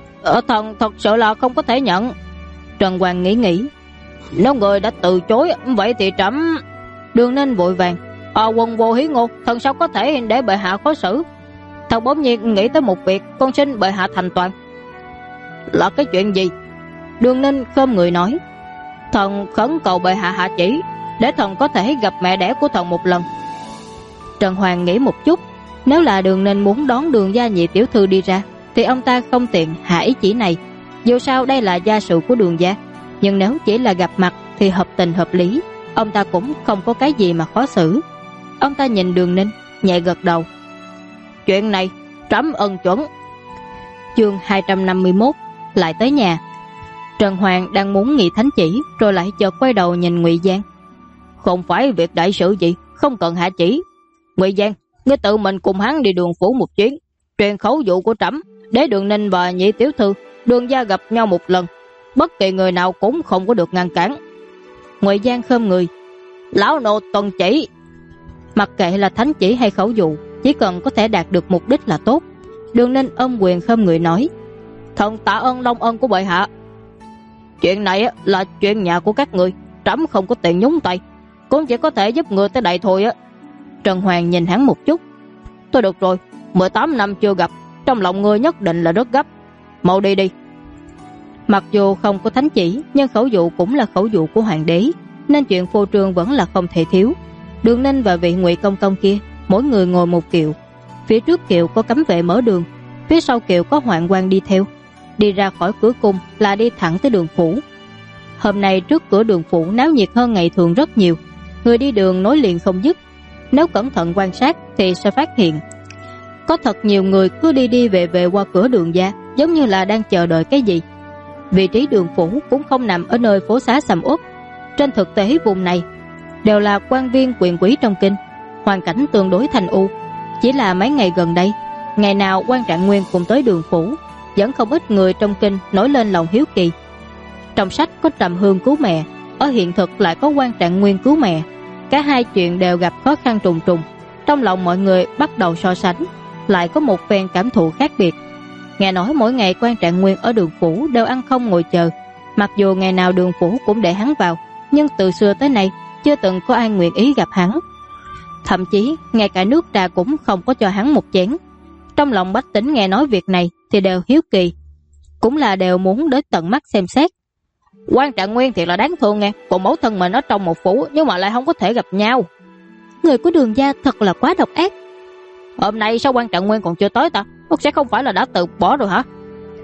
Thần thật sự là không có thể nhận. Trần Hoàng nghĩ, nếu người đã từ chối vậy thì trẫm... Đường Ninh vội vàng: Quần vô hí ngô, thần sao có thể để bệ hạ khó xử. Thần bỗng nhiên nghĩ tới một việc, con xin bệ hạ thành toàn. Là cái chuyện gì? Đường Ninh khom người nói: Thần khẩn cầu bệ hạ hạ chỉ, để thần có thể gặp mẹ đẻ của thần một lần. Trần Hoàng nghĩ một chút, nếu là Đường Ninh muốn đón Đường gia nhị tiểu thư đi ra thì ông ta không tiện hạ ý chỉ này. Dù sao đây là gia sự của Đường gia, nhưng nếu chỉ là gặp mặt thì hợp tình hợp lý, ông ta cũng không có cái gì mà khó xử. Ông ta nhìn Đường Ninh nhẹ gật đầu: Chuyện này trẫm ân chuẩn. Chương 251 lại tới nhà. Trần Hoàng đang muốn nghị thánh chỉ, rồi lại chợt quay đầu nhìn Ngụy Giang: Không phải việc đại sự gì, không cần hạ chỉ. Ngụy Giang, ngươi tự mình cùng hắn đi Đường phủ một chuyến, truyền khẩu dụ của trẫm, để Đường Ninh và nhị tiểu thư Đường gia gặp nhau một lần, bất kỳ người nào cũng không có được ngăn cản. Ngụy Giang khom người: Lão nô tuân chỉ. Mặc kệ là thánh chỉ hay khẩu dụ, chỉ cần có thể đạt được mục đích là tốt. Đường Ninh ôm quyền khom người nói: Thần tạ ơn long ân của bệ hạ. Chuyện này là chuyện nhà của các người, trẫm không có tiền nhúng tay, cũng chỉ có thể giúp người tới đây thôi á. Trần Hoàng nhìn hắn một chút: Thôi được rồi, 18 năm chưa gặp, trong lòng người nhất định là rất gấp, mau đi đi. Mặc dù không có thánh chỉ, nhưng khẩu dụ cũng là khẩu dụ của hoàng đế, nên chuyện phô trương vẫn là không thể thiếu. Đường Ninh và vị Ngụy công công kia mỗi người ngồi một kiệu, phía trước kiệu có cấm vệ mở đường, phía sau kiệu có hoạn quan đi theo. Đi ra khỏi cửa cung là đi thẳng tới Đường phủ. Hôm nay trước cửa Đường phủ náo nhiệt hơn ngày thường rất nhiều, người đi đường nối liền không dứt. Nếu cẩn thận quan sát thì sẽ phát hiện có thật nhiều người cứ đi đi về về qua cửa Đường gia, giống như là đang chờ đợi cái gì. Vị trí Đường phủ cũng không nằm ở nơi phố xá sầm uất. Trên thực tế vùng này đều là quan viên quyền quý trong kinh, hoàn cảnh tương đối thành u. Chỉ là mấy ngày gần đây ngày nào Quan Trạng Nguyên cùng tới Đường phủ, vẫn không ít người trong kinh nổi lên lòng hiếu kỳ. Trong sách có Trầm Hương cứu mẹ, ở hiện thực lại có Quan Trạng Nguyên cứu mẹ. Cả hai chuyện đều gặp khó khăn trùng trùng. Trong lòng mọi người bắt đầu so sánh, lại có một phen cảm thụ khác biệt. Nghe nói mỗi ngày Quan Trạng Nguyên ở Đường phủ đều ăn không ngồi chờ. Mặc dù ngày nào Đường phủ cũng để hắn vào, nhưng từ xưa tới nay chưa từng có ai nguyện ý gặp hắn. Thậm chí ngay cả nước trà cũng không có cho hắn một chén. Trong lòng bách tính nghe nói việc này thì đều hiếu kỳ, cũng là đều muốn đến tận mắt xem xét. Quan Trạng Nguyên thiệt là đáng thương nghe, cùng mẫu thân mình ở trong một phủ nhưng mà lại không có thể gặp nhau. Người của Đường gia thật là quá độc ác. Hôm nay sao Quan Trạng Nguyên còn chưa tới ta? Sẽ không phải là đã từ bỏ rồi hả?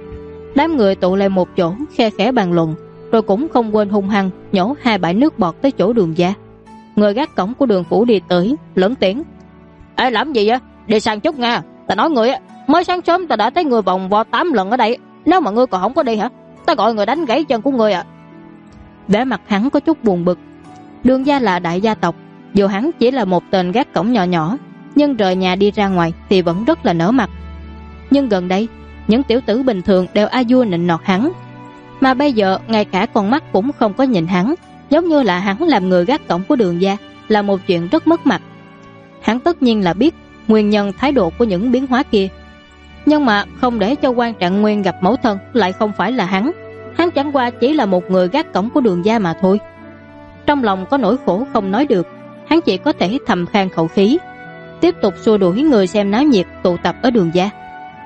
Đám người tụ lại một chỗ khe khẽ bàn luận, rồi cũng không quên hung hăng nhổ 2 bãi nước bọt tới chỗ Đường gia. Người gác cổng của Đường phủ đi tới lớn tiếng: Ê, làm gì vậy? Đi sang chút nha. Ta nói người á, mới sáng sớm ta đã thấy người vòng vo 8 lần ở đây. Nếu mà ngươi còn không có đi hả, ta gọi người đánh gãy chân của ngươi à. Vẻ mặt hắn có chút buồn bực. Đường gia là đại gia tộc, dù hắn chỉ là một tên gác cổng nhỏ nhỏ, nhưng rời nhà đi ra ngoài thì vẫn rất là nở mặt. Nhưng gần đây những tiểu tử bình thường đều a vua nịnh nọt hắn, mà bây giờ ngay cả con mắt cũng không có nhìn hắn, giống như là hắn làm người gác cổng của Đường gia là một chuyện rất mất mặt. Hắn tất nhiên là biết nguyên nhân thái độ của những biến hóa kia, nhưng mà không để cho Quan Trạng Nguyên gặp mẫu thân lại không phải là hắn. Hắn chẳng qua chỉ là một người gác cổng của Đường gia mà thôi. Trong lòng có nỗi khổ không nói được, hắn chỉ có thể thầm khan khẩu khí, tiếp tục xua đuổi người xem náo nhiệt tụ tập ở Đường gia.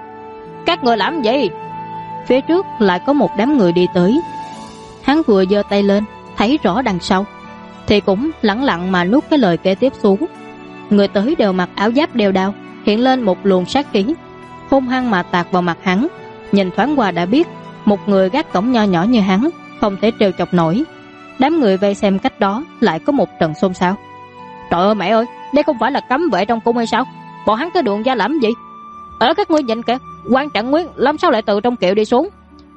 Các người làm gì? Phía trước lại có một đám người đi tới. Hắn vừa giơ tay lên, thấy rõ đằng sau thì cũng lẳng lặng mà nuốt cái lời kế tiếp xuống. Người tới đều mặc áo giáp đeo đao, hiện lên một luồng sát khí, hung hăng mà tạt vào mặt hắn. Nhìn thoáng qua đã biết một người gác cổng nho nhỏ như hắn không thể trêu chọc nổi. Đám người vây xem cách đó lại có một trận xôn xao. Trời ơi mẹ ơi, đây không phải là cấm vệ trong cung hay sao? Bọn hắn tới Đường gia làm gì? Ở các ngươi nhìn kìa, Quan Trạng Nguyên làm sao lại từ trong kiệu đi xuống?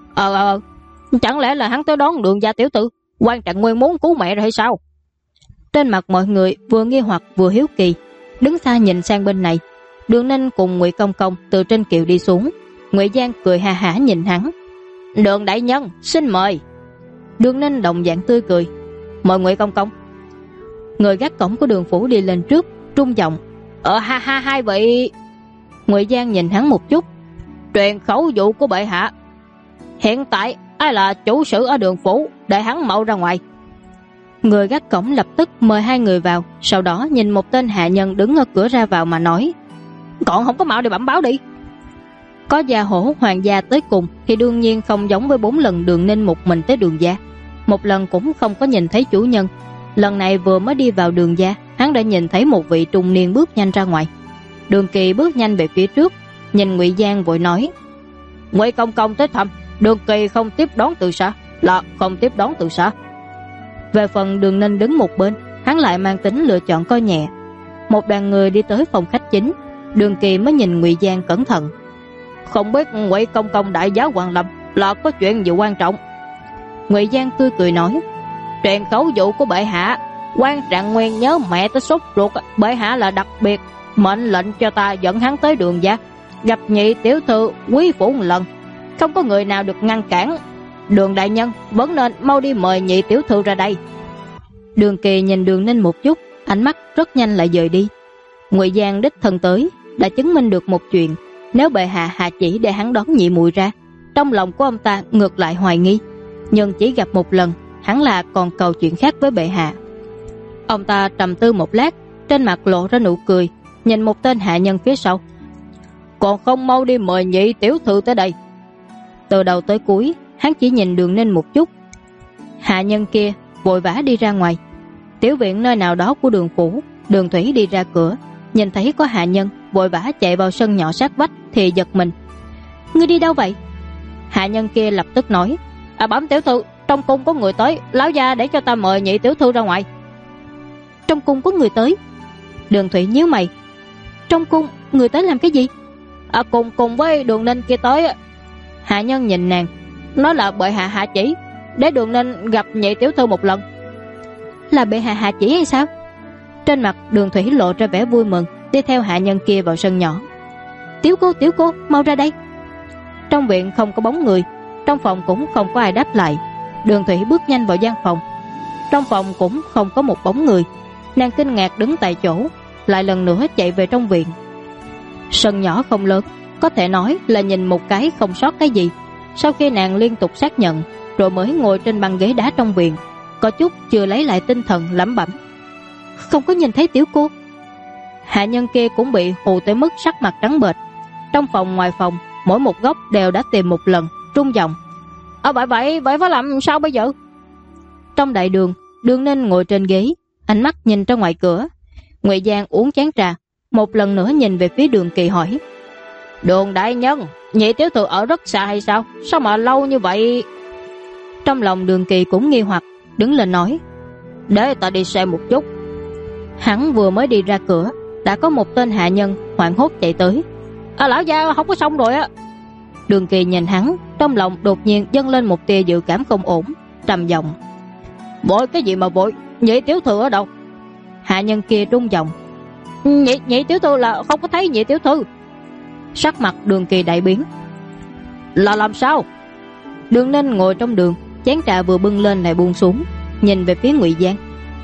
Chẳng lẽ là hắn tới đón Đường gia tiểu tử? Quan Trạng Nguyên muốn cứu mẹ rồi hay sao? Trên mặt mọi người vừa nghi hoặc vừa hiếu kỳ, đứng xa nhìn sang bên này. Đường Ninh cùng Ngụy Công Công từ trên kiệu đi xuống. Ngụy Giang cười ha hả nhìn hắn. Đường đại nhân, xin mời. Đường Ninh đồng dạng tươi cười. Mời Ngụy Công Công. Người gác cổng của Đường phủ đi lên trước, trung giọng: hai vị. Ngụy Giang nhìn hắn một chút. Truyền khẩu dụ của bệ hạ. Hiện tại ai là chủ sử ở Đường phủ, để hắn mau ra ngoài. Người gác cổng lập tức mời 2 người vào, sau đó nhìn một tên hạ nhân đứng ở cửa ra vào mà nói: Còn không có mạo đi bẩm báo đi. Có gia hổ hoàng gia tới cùng thì đương nhiên không giống với 4 lần Đường Ninh một mình tới Đường gia. Một lần cũng không có nhìn thấy chủ nhân. Lần này vừa mới đi vào Đường gia, hắn đã nhìn thấy một vị trung niên bước nhanh ra ngoài. Đường Kỳ bước nhanh về phía trước, nhìn Ngụy Giang vội nói: Ngụy Công Công tới thăm. Đường Kỳ không tiếp đón từ xa. Là không tiếp đón từ xa. Về phần Đường Ninh đứng một bên, hắn lại mang tính lựa chọn coi nhẹ. Một đoàn người đi tới phòng khách chính, Đường Kỳ mới nhìn Ngụy Giang cẩn thận. Không biết Ngụy Công Công đại giáo hoàng lâm là có chuyện gì quan trọng? Ngụy Giang tươi cười nói: Truyền khẩu dụ của bệ hạ, Quan Trạng Nguyên nhớ mẹ tới sốt ruột, bệ hạ là đặc biệt mệnh lệnh cho ta dẫn hắn tới Đường gia, gặp nhị tiểu thư quý phủ một lần, không có người nào được ngăn cản. Đường đại nhân vẫn nên mau đi mời nhị tiểu thư ra đây. Đường Kỳ nhìn Đường Ninh một chút, ánh mắt rất nhanh lại dời đi. Ngụy Giang đích thân tới đã chứng minh được một chuyện: nếu bệ hạ hạ chỉ để hắn đón nhị muội ra, trong lòng của ông ta ngược lại hoài nghi. Nhưng chỉ gặp một lần, hắn là còn cầu chuyện khác với bệ hạ. Ông ta trầm tư một lát, trên mặt lộ ra nụ cười, nhìn một tên hạ nhân phía sau: Còn không mau đi mời nhị tiểu thư tới đây. Từ đầu tới cuối hắn chỉ nhìn Đường Ninh một chút. Hạ nhân kia vội vã đi ra ngoài. Tiểu viện nơi nào đó của Đường phủ, Đường Thủy đi ra cửa, nhìn thấy có hạ nhân vội vã chạy vào sân nhỏ sát vách thì giật mình. Ngươi đi đâu vậy? Hạ nhân kia lập tức nói: Bẩm tiểu thư, trong cung có người tới, lão gia để cho ta mời nhị tiểu thư ra ngoài. Trong cung có người tới? Đường Thủy nhíu mày. Trong cung người tới làm cái gì? Cùng với Đường Ninh kia tới. Hạ nhân nhìn nàng, nói là bệ hạ hạ chỉ để Đường Ninh gặp nhị tiểu thư một lần. Là bệ hạ hạ chỉ hay sao? Trên mặt Đường Thủy lộ ra vẻ vui mừng, đi theo hạ nhân kia vào sân nhỏ. Tiểu cô, mau ra đây. Trong viện không có bóng người, trong phòng cũng không có ai đáp lại. Đường Thủy bước nhanh vào gian phòng. Trong phòng cũng không có một bóng người. Nàng kinh ngạc đứng tại chỗ, lại lần nữa chạy về trong viện. Sân nhỏ không lớn, có thể nói là nhìn một cái không sót cái gì. Sau khi nàng liên tục xác nhận, rồi mới ngồi trên băng ghế đá trong viện, có chút chưa lấy lại tinh thần, lẩm bẩm: không có nhìn thấy tiểu cô. Hạ nhân kia cũng bị hù tới mức sắc mặt trắng bệch. Trong phòng ngoài phòng, mỗi một góc đều đã tìm một lần, trung giọng: vậy phải làm sao bây giờ? Trong đại đường, Đường Ninh ngồi trên ghế, ánh mắt nhìn ra ngoài cửa. Ngụy Giang uống chén trà, một lần nữa nhìn về phía Đường Kỳ hỏi: Đường đại nhân, nhị tiểu thư ở rất xa hay sao? Sao mà lâu như vậy? Trong lòng Đường Kỳ cũng nghi hoặc, đứng lên nói: để ta đi xem một chút. Hắn vừa mới đi ra cửa, đã có một tên hạ nhân hoảng hốt chạy tới: lão gia không có xong rồi á. Đường Kỳ nhìn hắn, trong lòng đột nhiên dâng lên một tia dự cảm không ổn, trầm giọng: vội cái gì mà vội, nhị tiểu thư ở đâu? Hạ nhân kia rung giọng: nhị tiểu thư là không có thấy nhị tiểu thư. Sắc mặt Đường Kỳ đại biến: là làm sao? Đường Ninh ngồi trong đường, chén trà vừa bưng lên lại buông xuống, nhìn về phía Ngụy Giang: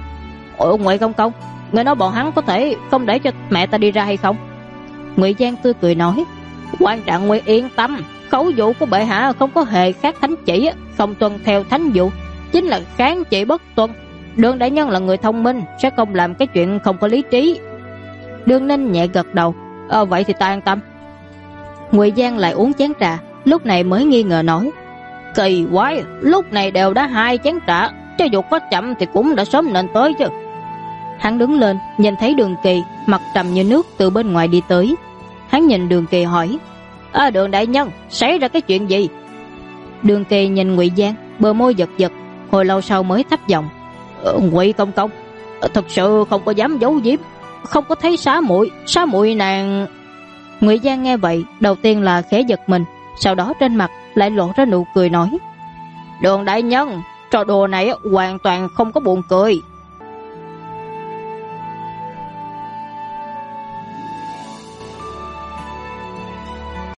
ủa Ngụy công công, người nói bọn hắn có thể không để cho mẹ ta đi ra hay không? Ngụy Giang tươi cười nói: quan trạng Ngụy yên tâm, khẩu dụ của bệ hạ không có hề khác thánh chỉ, không tuân theo thánh dụ chính là kháng chỉ bất tuân. Đường đại nhân là người thông minh, sẽ không làm cái chuyện không có lý trí. Đường Ninh nhẹ gật đầu: vậy thì ta an tâm. Ngụy Giang lại uống chén trà, lúc này mới nghi ngờ nói: kỳ quái, lúc này đều đã 2 chén trà, cho dù có chậm thì cũng đã sớm nên tới chứ. Hắn đứng lên, nhìn thấy Đường Kỳ mặt trầm như nước từ bên ngoài đi tới. Hắn nhìn Đường Kỳ hỏi: Đường đại nhân, xảy ra cái chuyện gì? Đường Kỳ nhìn Ngụy Giang, bờ môi giật giật, hồi lâu sau mới thấp giọng: Ngụy công công, thật sự không có dám giấu giếm, không có thấy xá muội nàng. Ngụy Giang nghe vậy, đầu tiên là khẽ giật mình, sau đó trên mặt lại lộ ra nụ cười nói: Đường đại nhân, trò đùa này hoàn toàn không có buồn cười.